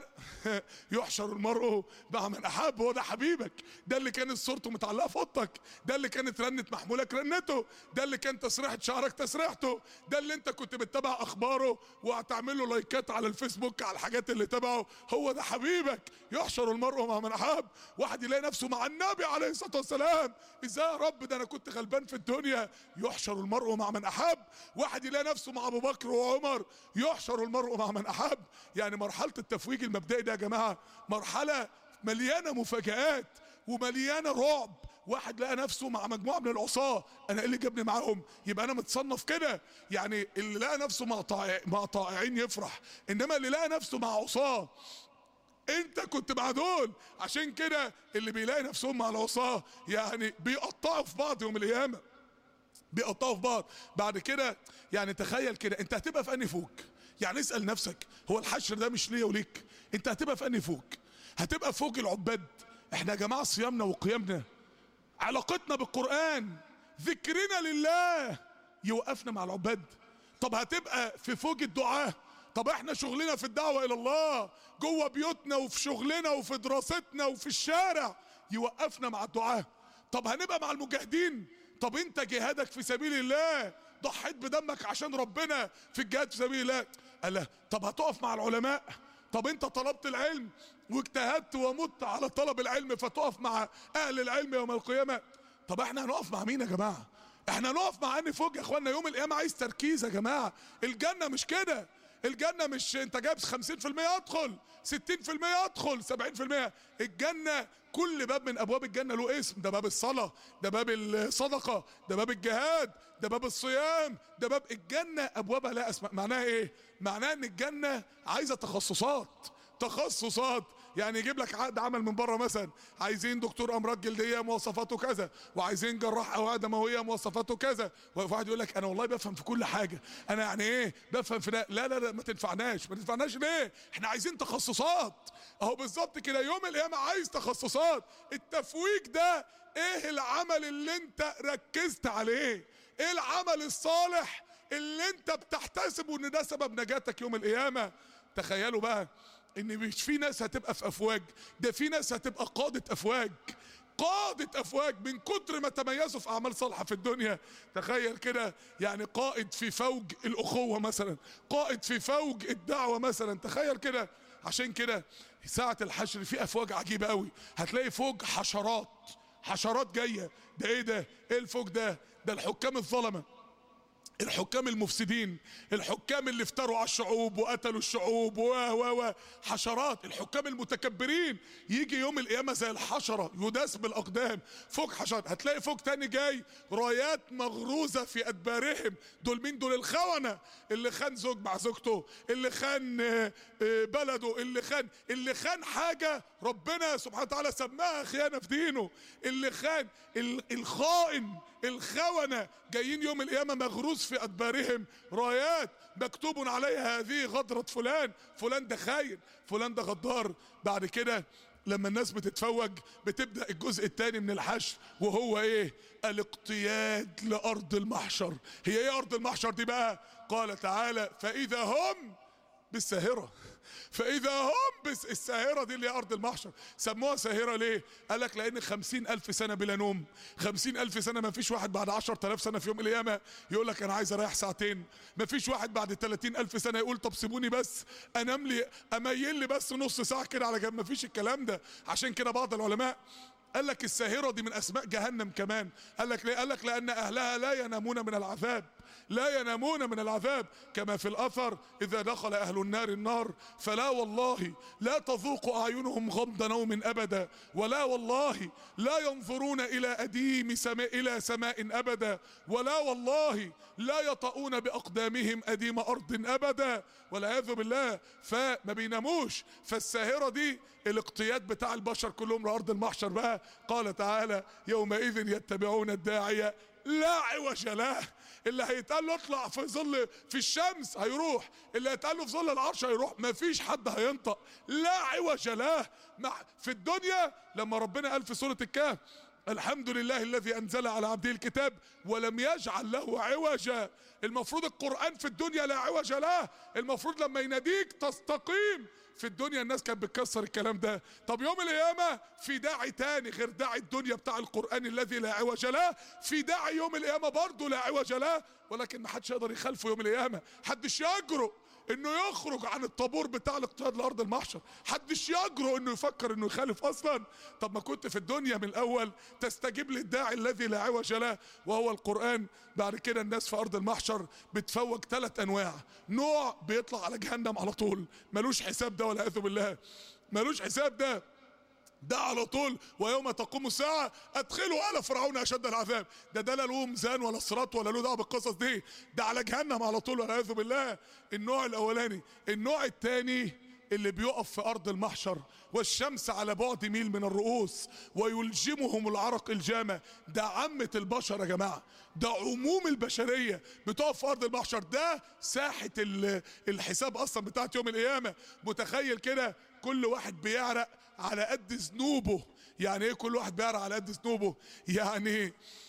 يحشر المرء مع من احب. هو ده حبيبك، ده اللي كانت صورته متعلقه في اوضتك، ده اللي كانت رنة محمولك رنته، ده اللي كان تسريحة شعرك تسريحته، ده اللي انت كنت بتتابع اخباره وهتعمل له لايكات على الفيسبوك على الحاجات اللي تبعه. هو ده حبيبك. يحشر المرء مع من احب. واحد يلاقي نفسه مع النبي عليه الصلاه والسلام، ازاي يا رب ده انا كنت غلبان في الدنيا. يحشر المرء مع من احب. واحد يلاقي نفسه مع ابو بكر وعمر. يحشر المرء مع من احب. يعني مرحله التفويج المبدئي ده يا جماعه مرحله مليانه مفاجآت ومليانه رعب. واحد لقى نفسه مع مجموعه من العصاه، انا ايه اللي جابني معاهم؟ يبقى انا متصنف كده. يعني اللي لقى نفسه مع طائعين يفرح، انما اللي لقى نفسه مع عصاه انت كنت مع دول. عشان كده اللي بيلاقي نفسهم مع العصاه يعني بيقطعوا في بعض يوم القيامه، بيقطعوا في بعض. بعد كده يعني تخيل كده انت هتبقى في انهي فوق؟ يعني اسال نفسك، هو الحشر ده مش ليا وليك؟ انت هتبقى في انهي فوق؟ هتبقى فوق العباد؟ احنا يا جماعه صيامنا وقيامنا، علاقتنا بالقرآن، ذكرنا لله، يوقفنا مع العباد؟ طب هتبقى في فوج الدعاة؟ طب احنا شغلنا في الدعوة الى الله جوه بيوتنا وفي شغلنا وفي دراستنا وفي الشارع، يوقفنا مع الدعاة؟ طب هنبقى مع المجاهدين؟ طب انت جهادك في سبيل الله، ضحيت بدمك عشان ربنا في الجهاد في سبيل الله، قال طب هتقف مع العلماء؟ طب انت طلبت العلم واجتهدت ومت على طلب العلم، فتقف مع اهل العلم يوم القيامة؟ طب احنا هنقف مع مين يا جماعة؟ احنا هنقف مع اني فوق يا اخوانا؟ يوم القيامة عايز تركيز يا جماعة. الجنة مش كده، الجنة مش انت جايب 50% ادخل، 60% ادخل، 70%. الجنة كل باب من ابواب الجنة له اسم، ده باب الصلاة، ده باب الصدقة، ده باب الجهاد، ده باب الصيام، ده باب الجنة ابوابها لا اسماء. معناها ايه؟ معناها ان الجنة عايزة تخصصات. يعني يجيب لك عقد عمل من بره مثلا، عايزين دكتور امراض جلديه مواصفاته كذا، وعايزين جراح اوعيه دمويه مواصفاته كذا، وواحد يقول لك انا والله بفهم في كل حاجه، انا يعني ايه بفهم في ده. لا لا لا، ما تنفعناش ليه؟ احنا عايزين تخصصات. اهو بالظبط كده يوم القيامه عايز تخصصات. التفويج ده ايه العمل اللي انت ركزت عليه؟ ايه العمل الصالح اللي انت بتحتسبه ان ده سبب نجاتك يوم القيامه؟ تخيلوا بقى ان مش في ناس هتبقى في افواج، ده في ناس هتبقى قادة افواج من كتر ما تميزوا في اعمال صالحة في الدنيا. تخيل كده، يعني قائد في فوج الاخوة مثلا، قائد في فوج الدعوة مثلا، تخيل كده. عشان كده ساعة الحشر في افواج عجيبة قوي، هتلاقي فوج حشرات جاية. ده ايه ده؟ ايه الفوج ده؟ ده الحكام الظلمة، الحكام المفسدين، الحكام اللي افتروا على الشعوب وقتلوا الشعوب حشرات. الحكام المتكبرين يجي يوم القيامة زي الحشرة يداس بالأقدام، فوق حشرات. هتلاقي فوق تاني جاي رايات مغروزة في أدبارهم. دول مين؟ دول الخونة، اللي خان زوج مع زوجته، اللي خان بلده، اللي خان حاجة ربنا سبحانه وتعالى سماها خيانة في دينه، اللي خان الخائن. الخونة جايين يوم القيامة مغروز في أدبارهم رايات مكتوب عليها هذه غدرة فلان ده خاين، فلان ده غدار. بعد كده لما الناس بتتفوج بتبدأ الجزء الثاني من الحشر، وهو ايه؟ الاقتياد لأرض المحشر. هي ايه أرض المحشر دي بقى؟ قال تعالى فإذا هم بالساهرة. الساهرة دي اللي هي أرض المحشر. سموها ساهرة ليه؟ قالك لأن 50,000 سنة بلا نوم، 50,000 سنة. ما فيش واحد بعد 10,000 سنة في يوم القيامة يقولك أنا عايز أريح ساعتين. ما فيش واحد بعد 30,000 سنة يقول طب سيبوني بس أنام لي، أميل لي بس نص ساعة كده على جنب. ما فيش الكلام ده. عشان كده بعض العلماء قال لك الساهرة دي من أسماء جهنم كمان. قال لك ليه؟ قال لك لأن أهلها لا ينامون من العذاب، كما في الأثر إذا دخل أهل النار فلا والله لا تذوق أعينهم غمض نوم أبدا، ولا والله لا ينظرون إلى أديم إلى سماء أبدا، ولا والله لا يطؤون بأقدامهم أديم أرض أبدا، والعياذ بالله. فما بيناموش. فالساهرة دي الاقتياد بتاع البشر كلهم لأرض المحشر بقى. قال تعالى يومئذ يتبعون الداعية لا عوج له. اللي هيتقال له اطلع في ظل في الشمس هيروح، اللي هيتقال له في ظل العرش هيروح، مفيش حد هينطق. لا عوج له. في الدنيا لما ربنا قال في سورة الكهف الحمد لله الذي انزل على عبده الكتاب ولم يجعل له عوجا. المفروض القرآن في الدنيا لا عوج له، المفروض لما يناديك تستقيم. في الدنيا الناس كانت بتكسر الكلام ده. طب يوم القيامة في داعي تاني غير داعي الدنيا بتاع القرآن الذي لا عوج له، في داعي يوم القيامة برضه لا عوج له، ولكن ما حدش يقدر يخالفه يوم القيامة. حدش يجرؤ انه يخرج عن الطابور بتاع الاقتياد لارض المحشر، حدش يجرؤ انه يفكر انه يخالف اصلا. طب ما كنت في الدنيا من الاول تستجيب للداعي الذي لا عوج له وهو القرآن. بعد كده الناس في ارض المحشر بتفوج 3 انواع. نوع بيطلع على جهنم على طول، ملوش حساب ده والعياذ بالله، ملوش حساب ده على طول. ويوم تقوم الساعة ادخلوا آل فرعون اشد العذاب. ده لا له ميزان ولا صراط ولا له دعوه بالقصص دي، ده على جهنم على طول والعياذ بالله. النوع الاولاني. النوع الثاني اللي بيقف في ارض المحشر والشمس على بعد ميل من الرؤوس ويلجمهم العرق الجامة. ده عامة البشر يا جماعة، ده عموم البشرية بتقف في ارض المحشر. ده ساحة الحساب اصلا بتاعت يوم القيامة. متخيل كده كل واحد بيعرق على قد ذنوبه. يعني ايه كل واحد بيعرق على قد ذنوبه؟ يعني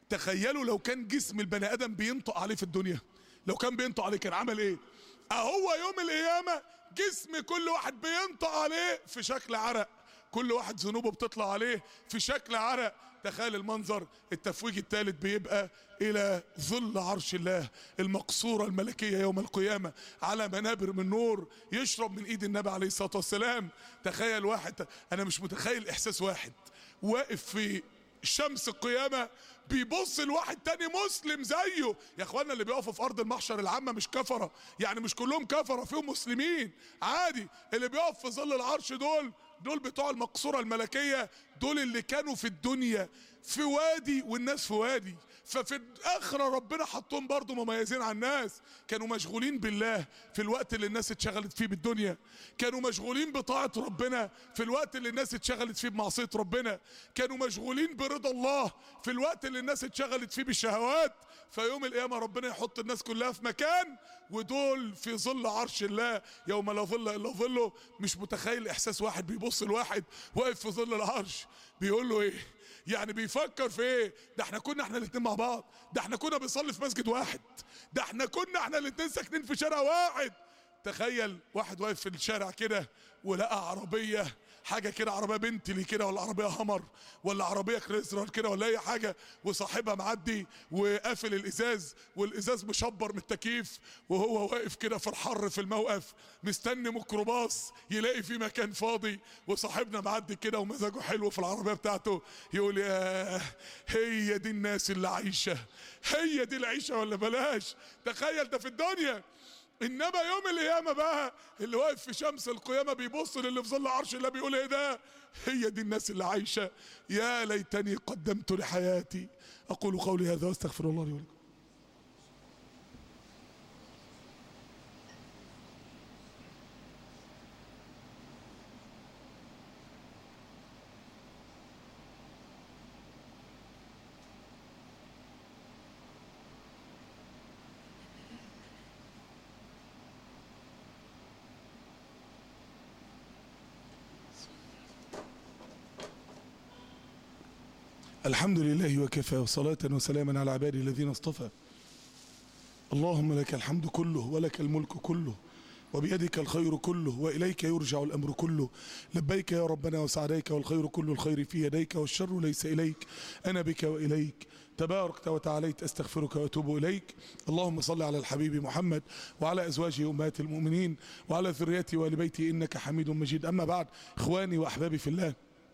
تخيلوا لو كان جسم البني ادم بينطق عليه في الدنيا، لو كان بينطق عليه كان عمل ايه؟ اهو يوم القيامة جسم كل واحد بينطق عليه في شكل عرق، كل واحد ذنوبه بتطلع عليه في شكل عرق. تخيل المنظر. التفويج الثالث بيبقى الى ظل عرش الله، المقصورة الملكية يوم القيامة على منابر من نور يشرب من ايد النبي عليه الصلاة والسلام. تخيل واحد، انا مش متخيل احساس واحد واقف في شمس القيامة بيبص لواحد تاني مسلم زيه. يا اخوانا اللي بيقفوا في ارض المحشر العامة مش كفرة، يعني مش كلهم كفرة، فيهم مسلمين عادي. اللي بيقف في ظل العرش دول بتوع المقصورة الملكية، دول اللي كانوا في الدنيا في وادي والناس في وادي، ففي الآخرة ربنا حطهم برضو مميزين عن الناس. كانوا مشغولين بالله في الوقت اللي الناس اتشغلت فيه بالدنيا، كانوا مشغولين بطاعة ربنا في الوقت اللي الناس اتشغلت فيه بمعصية ربنا، كانوا مشغولين برضا الله في الوقت اللي الناس اتشغلت فيه بالشهوات. فيوم القيامة ربنا يحط الناس كلها في مكان، ودول في ظل عرش الله يوم لا ظل الا ظله. مش متخيل احساس واحد بيبص لواحد واقف في ظل العرش بيقول له ايه، يعني بيفكر في ايه؟ ده احنا كنا الاتنين مع بعض، ده احنا كنا بنصلي في مسجد واحد، ده احنا كنا الاتنين ساكنين في شارع واحد. تخيل واحد واقف في الشارع كده ولقى عربية، حاجة كده، عربية بنتلي كده ولا عربية همر ولا عربية كريزرال كده ولا اي حاجة، وصاحبها معدي وقافل الازاز والازاز مشبر من التكييف، وهو واقف كده في الحر في الموقف مستني ميكروباص يلاقي فيه مكان فاضي، وصاحبنا معدي كده ومزاجه حلو في العربية بتاعته يقول يا هي دي الناس اللي عايشة، هي دي العيشة ولا بلاش. تخيل ده في الدنيا. انما يوم القيامة بقى اللي واقف في شمس القيامة بيبص للي في ظل عرش الله بيقول ايه ده؟ هي دي الناس اللي عايشة. يا ليتني قدمت لحياتي. اقول قولي هذا واستغفر الله لي ولكم. الحمد لله وكفى، وصلاة وسلاما على عباده الذين اصطفى. اللهم لك الحمد كله ولك الملك كله وبيدك الخير كله وإليك يرجع الأمر كله. لبيك يا ربنا وسعديك، والخير كل الخير في يديك والشر ليس إليك، أنا بك وإليك تباركت وتعاليت، أستغفرك وأتوب إليك. اللهم صل على الحبيب محمد وعلى أزواجه أمهات المؤمنين وعلى ذريته وآل بيته إنك حميد مجيد. أما بعد، إخواني وأحبابي في الله،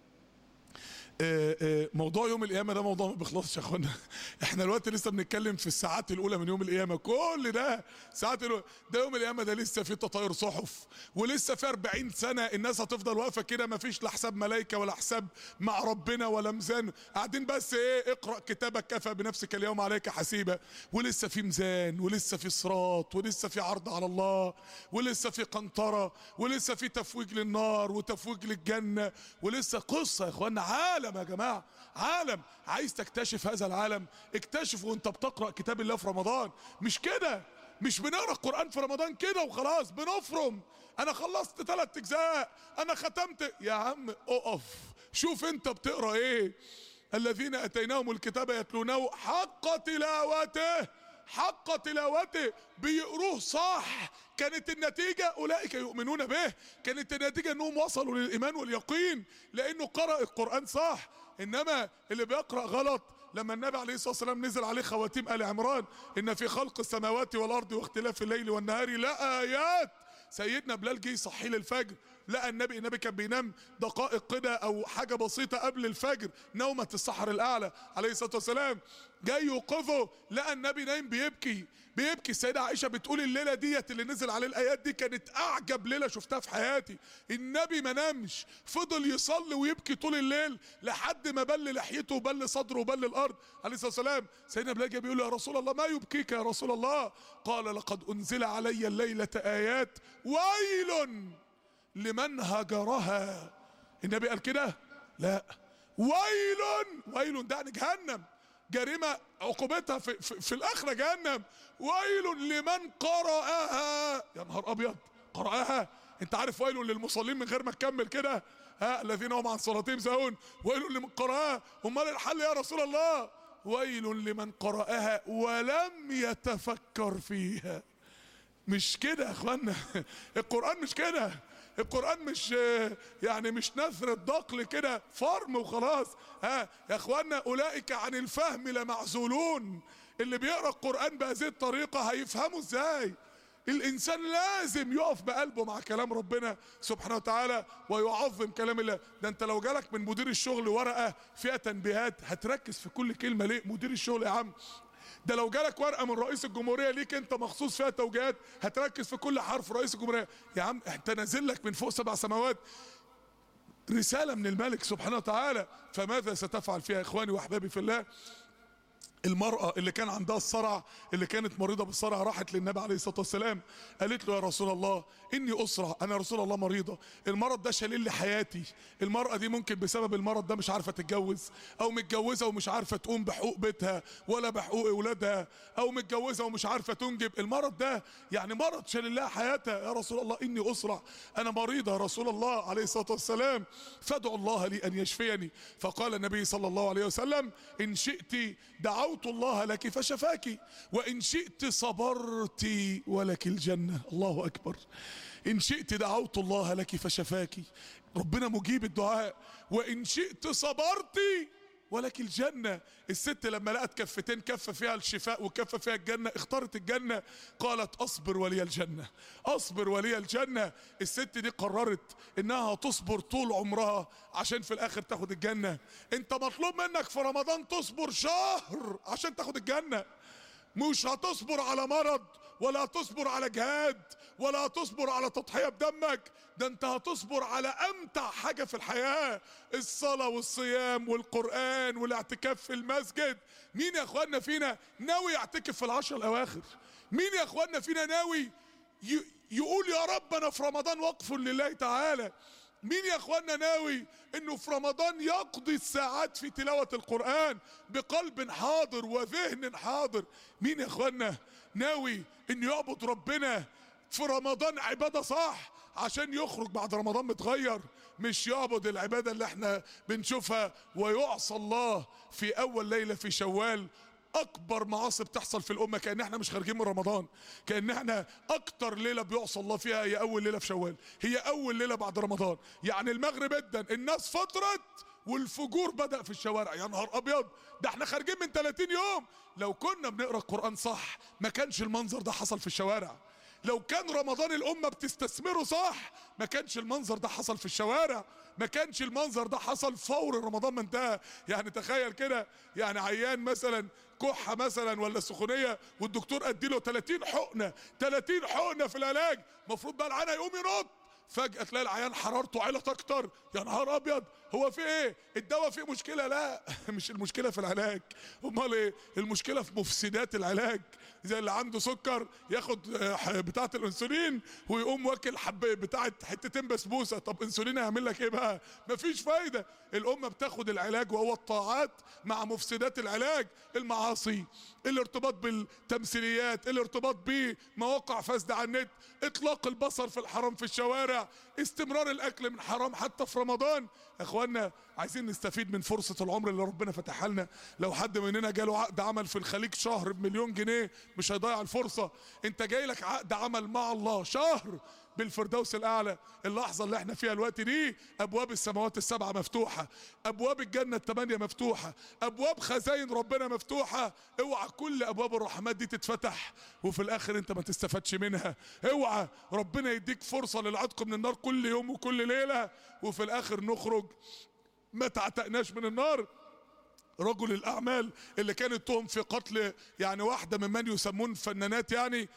موضوع يوم القيامة ده موضوع ما بيخلصش يا اخوانا. احنا دلوقتي لسه بنتكلم في الساعات الاولى من يوم القيامة، كل ده ساعات الاولى. ده يوم القيامة ده لسه في تطاير صحف، ولسه في 40 سنة الناس هتفضل واقفة كده، ما فيش لا حساب ملائكة ولا حساب مع ربنا ولا ميزان، قاعدين بس ايه، اقرأ كتابك كفى بنفسك اليوم عليك حسيبة. ولسه في ميزان، ولسه في صراط، ولسه في عرض على الله، ولسه في قنطرة، ولسه في تفويج للنار وتفويج للجنة، ولسه قصة يا اخوانا. عالم يا جماعة، عالم. عايز تكتشف هذا العالم اكتشفه وانت بتقرأ كتاب الله في رمضان. مش كده، مش بنقرأ القرآن في رمضان كده وخلاص بنفرم. انا خلصت 3 اجزاء، انا ختمت. يا عم اقف شوف انت بتقرأ ايه. الذين اتيناهم الكتاب يتلونه حق تلاوته، حق تلاوته، بيقروه صح. كانت النتيجة أولئك يؤمنون به، كانت النتيجة أنهم وصلوا للإيمان واليقين لأنه قرأ القرآن صح. إنما اللي بيقرأ غلط، لما النبي عليه الصلاة والسلام نزل عليه خواتيم آل عمران، إن في خلق السماوات والأرض واختلاف الليل والنهار لآيات، سيدنا بلال جه يصحي للفجر، لقى النبي كان بينام دقائق كده او حاجه بسيطه قبل الفجر، نومه السحر الاعلى عليه الصلاه والسلام، جاي يوقظه لقى النبي نايم بيبكي. السيده عائشه بتقول الليله ديت اللي نزل عليه الايات دي كانت اعجب ليله شفتها في حياتي. النبي ما نامش، فضل يصلي ويبكي طول الليل لحد ما بل لحيته وبل صدره وبل الارض عليه الصلاه والسلام. سيدنا بلال بيقول له يا رسول الله ما يبكيك يا رسول الله؟ قال لقد انزل علي الليله ايات ويل لمن هجرها. النبي قال كده؟ لا، ويل ده يعني جهنم، جريمة عقوبتها في الآخرة جهنم. ويل لمن قرأها. يا نهار أبيض، قرأها. أنت عارف ويل للمصلين من غير ما تكمل كده، ها الذين هم عن صلاتهم ساهون، ويل لمن قرأها. أمال الحل يا رسول الله؟ ويل لمن قرأها ولم يتفكر فيها. مش كده يا اخوانا، القرآن مش كده، القرآن مش يعني مش نثر الدقل كده فرم وخلاص. يا اخوانا اولئك عن الفهم لمعزولون. اللي بيقرأ القرآن بهذه الطريقة هيفهمه ازاي؟ الانسان لازم يقف بقلبه مع كلام ربنا سبحانه وتعالى ويعظم كلام الله. ده انت لو جالك من مدير الشغل ورقة فيها تنبيهات هتركز في كل كلمة. ليه؟ مدير الشغل يا عم. ده لو جالك ورقة من رئيس الجمهورية ليك انت مخصوص فيها توجيهات هتركز في كل حرف رئيس الجمهورية. يا عم انت نازل لك من فوق 7 سماوات رسالة من الملك سبحانه وتعالى، فماذا ستفعل فيها؟ اخواني واحبابي في الله، المرأة اللي كان عندها الصرع، اللي كانت مريضة بالصرع، راحت للنبي عليه الصلاة والسلام قالت له يا رسول الله إني أسرع، أنا يا رسول الله مريضة، المرض ده شلل لي حياتي. المرأة دي ممكن بسبب المرض ده مش عارفة تتجوز، أو متجوزة ومش عارفة تقوم بحقوق بيتها ولا بحقوق أولادها، أو متجوزة ومش عارفة تنجب. المرض ده يعني مرض شلل لها حياتها. يا رسول الله إني أسرع، أنا مريضة يا رسول الله عليه الصلاة والسلام، فادعوا الله لي أن يشفيني. فقال النبي صلى الله عليه وسلم إن شئت دعوت الله لك فشفاك، وإن شئت صبرت ولك الجنة. الله أكبر. إن شئت دعوت الله لك فشفاك، ربنا مجيب الدعاء. وإن شئت صبرت ولك الجنة. الست لما لقت كفتين، كفة فيها الشفاء وكفة فيها الجنة، اختارت الجنة. قالت أصبر ولي الجنة، أصبر ولي الجنة. الست دي قررت إنها تصبر طول عمرها عشان في الآخر تاخد الجنة. أنت مطلوب منك في رمضان تصبر شهر عشان تاخد الجنة. مش هتصبر على مرض، ولا هتصبر على جهاد، ولا هتصبر على تضحية بدمك، ده انت هتصبر على امتع حاجة في الحياة، الصلاة والصيام والقرآن والاعتكاف في المسجد. مين يا اخوانا فينا ناوي يعتكف في ال10 الأواخر؟ مين يا اخوانا فينا ناوي يقول يا رب انا في رمضان وقف لله تعالى؟ مين يا اخوانا ناوي انه في رمضان يقضي الساعات في تلاوة القرآن بقلب حاضر وذهن حاضر؟ مين يا اخوانا ناوي انه يعبد ربنا في رمضان عبادة صح عشان يخرج بعد رمضان متغير؟ مش يعبد العبادة اللي احنا بنشوفها ويعصى الله في اول ليلة في شوال. اكبر معاصي بتحصل في الامه كأن احنا مش خارجين من رمضان، كأن احنا اكتر ليله بيعصى الله فيها هي اول ليله في شوال، هي اول ليله بعد رمضان. يعني المغرب ادن الناس فطرت والفجور بدأ في الشوارع. يا نهار ابيض، ده احنا خارجين من 30 يوم. لو كنا بنقرا القرآن صح ما كانش المنظر ده حصل في الشوارع. لو كان رمضان الامه بتستثمره صح ما كانش المنظر ده حصل في الشوارع، ما كانش المنظر ده حصل فور رمضان ما انتهى. يعني تخيل كده، يعني عيان مثلا كحه مثلا ولا سخونيه والدكتور اديله 30 حقنه، 30 حقنه في العلاج، المفروض بقى العيان هيقوم ينط، فجأة تلاقي العيان حرارته علت اكتر. يا نهار ابيض، هو في ايه؟ الدواء فيه مشكلة؟ لا مش المشكلة في العلاج، امال ايه؟ المشكلة في مفسدات العلاج. زي اللي عنده سكر ياخد بتاعة الانسولين ويقوم واكل بتاعة حتتين بسبوسة، طب انسولين هيعمل لك ايه بقى؟ مفيش فايدة. الامة بتاخد العلاج وهو الطاعات مع مفسدات العلاج، المعاصي، الارتباط بالتمثيليات، الارتباط بمواقع فاسدة على النت، اطلاق البصر في الحرام في الشوارع، استمرار الاكل من حرام حتى في رمضان. اخوانا عايزين نستفيد من فرصة العمر اللي ربنا فتحها لنا. لو حد مننا جاله عقد عمل في الخليج شهر ب1,000,000 جنيه مش هيضيع الفرصة. انت جاي لك عقد عمل مع الله شهر بالفردوس الاعلى. اللحظة اللي احنا فيها الوقت دي ابواب السماوات ال7 مفتوحة، ابواب الجنة ال8 مفتوحة، ابواب خزاين ربنا مفتوحة. اوعى كل ابواب الرحمات دي تتفتح وفي الاخر انت ما تستفادش منها. اوعى ربنا يديك فرصة للعتق من النار كل يوم وكل ليلة وفي الاخر نخرج ما تعتقناش من النار. رجل الاعمال اللي كانت تهم في قتل يعني واحده ممن يسمون فنانات يعني،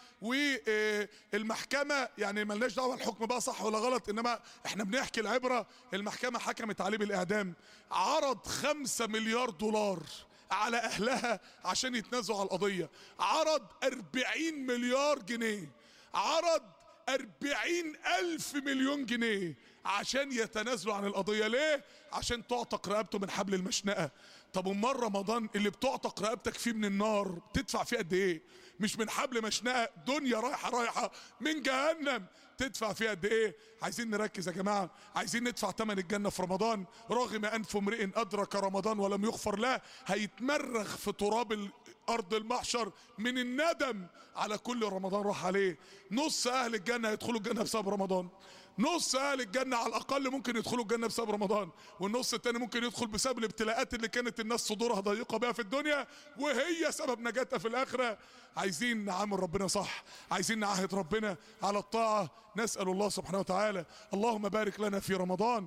والمحكمه يعني ملناش دعوه الحكم بقى صح ولا غلط، انما احنا بنحكي العبره. المحكمه حكمت عليه بالاعدام، عرض 5 مليار دولار على اهلها عشان يتنازلوا على القضيه، عرض 40 مليار جنيه، عرض 40,000 مليون جنيه عشان يتنازلوا عن القضية. ليه؟ عشان تعتق رقبته من حبل المشنقة. طب امال رمضان اللي بتعتق رقبتك فيه من النار تدفع فيه قد ايه؟ مش من حبل مشنقه، دنيا رايحه من جهنم، تدفع فيها قد ايه؟ عايزين نركز يا جماعه، عايزين ندفع ثمن الجنه في رمضان. رغم انف امرئ ادرك رمضان ولم يغفر له، هيتمرغ في تراب ارض المحشر من الندم على كل رمضان راح عليه. نص اهل الجنه هيدخلوا الجنه بسبب رمضان، نص اهل الجنه على الاقل ممكن يدخلوا الجنه بسبب رمضان، والنص التاني ممكن يدخل بسبب الابتلاءات اللي كانت الناس صدورها ضيقه بها في الدنيا وهي سبب نجاتها في الاخره. عايزين نعامل ربنا صح، عايزين نعاهد ربنا على الطاعه. نسال الله سبحانه وتعالى اللهم بارك لنا في رمضان،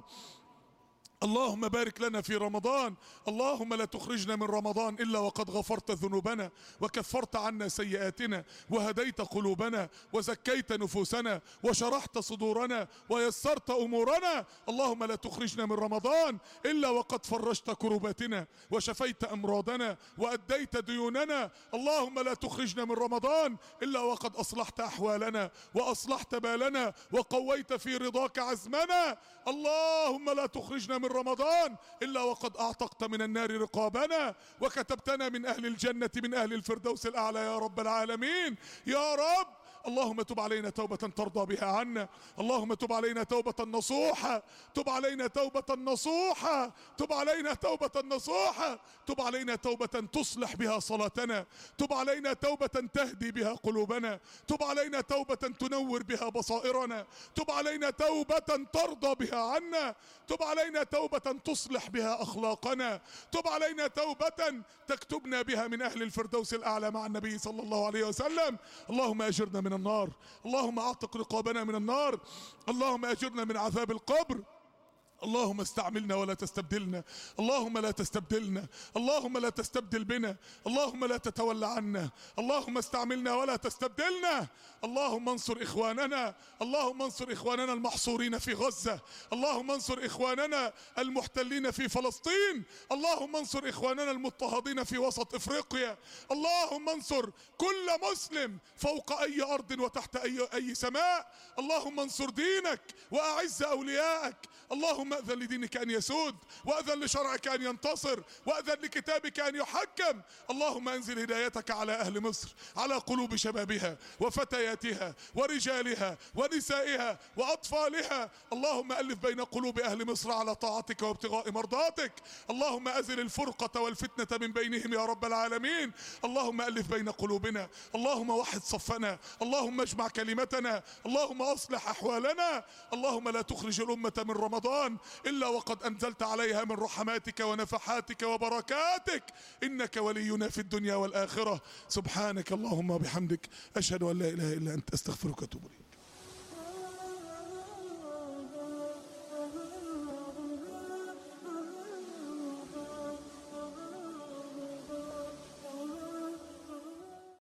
اللهم بارك لنا في رمضان. اللهم لا تخرجنا من رمضان إلا وقد غفرت ذنوبنا وكفرت عنا سيئاتنا وهديت قلوبنا وزكيت نفوسنا وشرحت صدورنا ويسرت أمورنا. اللهم لا تخرجنا من رمضان إلا وقد فرجت كرباتنا وشفيت أمراضنا وأديت ديوننا. اللهم لا تخرجنا من رمضان إلا وقد أصلحت أحوالنا وأصلحت بالنا وقويت في رضاك عزمنا. اللهم لا تخرجنا من رمضان إلا وقد أعتقت من النار رقابنا وكتبتنا من أهل الجنة من أهل الفردوس الأعلى يا رب العالمين. يا رب اللهم تب علينا توبة ترضى بها عنا، اللهم تب علينا توبة نصوحة، تب علينا توبة نصوحة، تب علينا توبة نصوحة، تب علينا توبة تصلح بها صلاتنا، تب علينا توبة تهدي بها قلوبنا، تب علينا توبة تنور بها بصائرنا، تب علينا توبة ترضى بها عنا، تب علينا توبة تصلح بها أخلاقنا، تب علينا توبة تكتبنا بها من أهل الفردوس الأعلى مع النبي صلى الله عليه وسلم. اللهم أجرنا من النار، اللهم اعتق رقابنا من النار، اللهم اجرنا من عذاب القبر. اللهم استعملنا ولا تستبدلنا، اللهم لا تستبدلنا، اللهم لا تستبدل بنا، اللهم لا تتولى عنا، اللهم استعملنا ولا تستبدلنا. اللهم انصر إخواننا، اللهم انصر إخواننا المحصورين في غزة، اللهم انصر إخواننا المحتلين في فلسطين، اللهم انصر إخواننا المضطهدين في وسط إفريقيا، اللهم انصر كل مسلم فوق أي أرض وتحت أي سماء. اللهم انصر دينك وأعز أولياءك، اللهم أذن لدينك أن يسود، وأذن لشرعك أن ينتصر، وأذن لكتابك أن يحكم. اللهم أنزل هدايتك على أهل مصر، على قلوب شبابها وفتياتها ورجالها ونسائها وأطفالها. اللهم ألف بين قلوب أهل مصر على طاعتك وابتغاء مرضاتك. اللهم أزل الفرقة والفتنة من بينهم يا رب العالمين. اللهم ألف بين قلوبنا، اللهم وحد صفنا، اللهم اجمع كلمتنا، اللهم أصلح أحوالنا. اللهم لا تخرج الأمة من رمضان إلا وقد أنزلت عليها من رحماتك ونفحاتك وبركاتك، إنك ولينا في الدنيا والآخرة. سبحانك اللهم وبحمدك، أشهد أن لا إله إلا أنت، أستغفرك وأتوب إليك.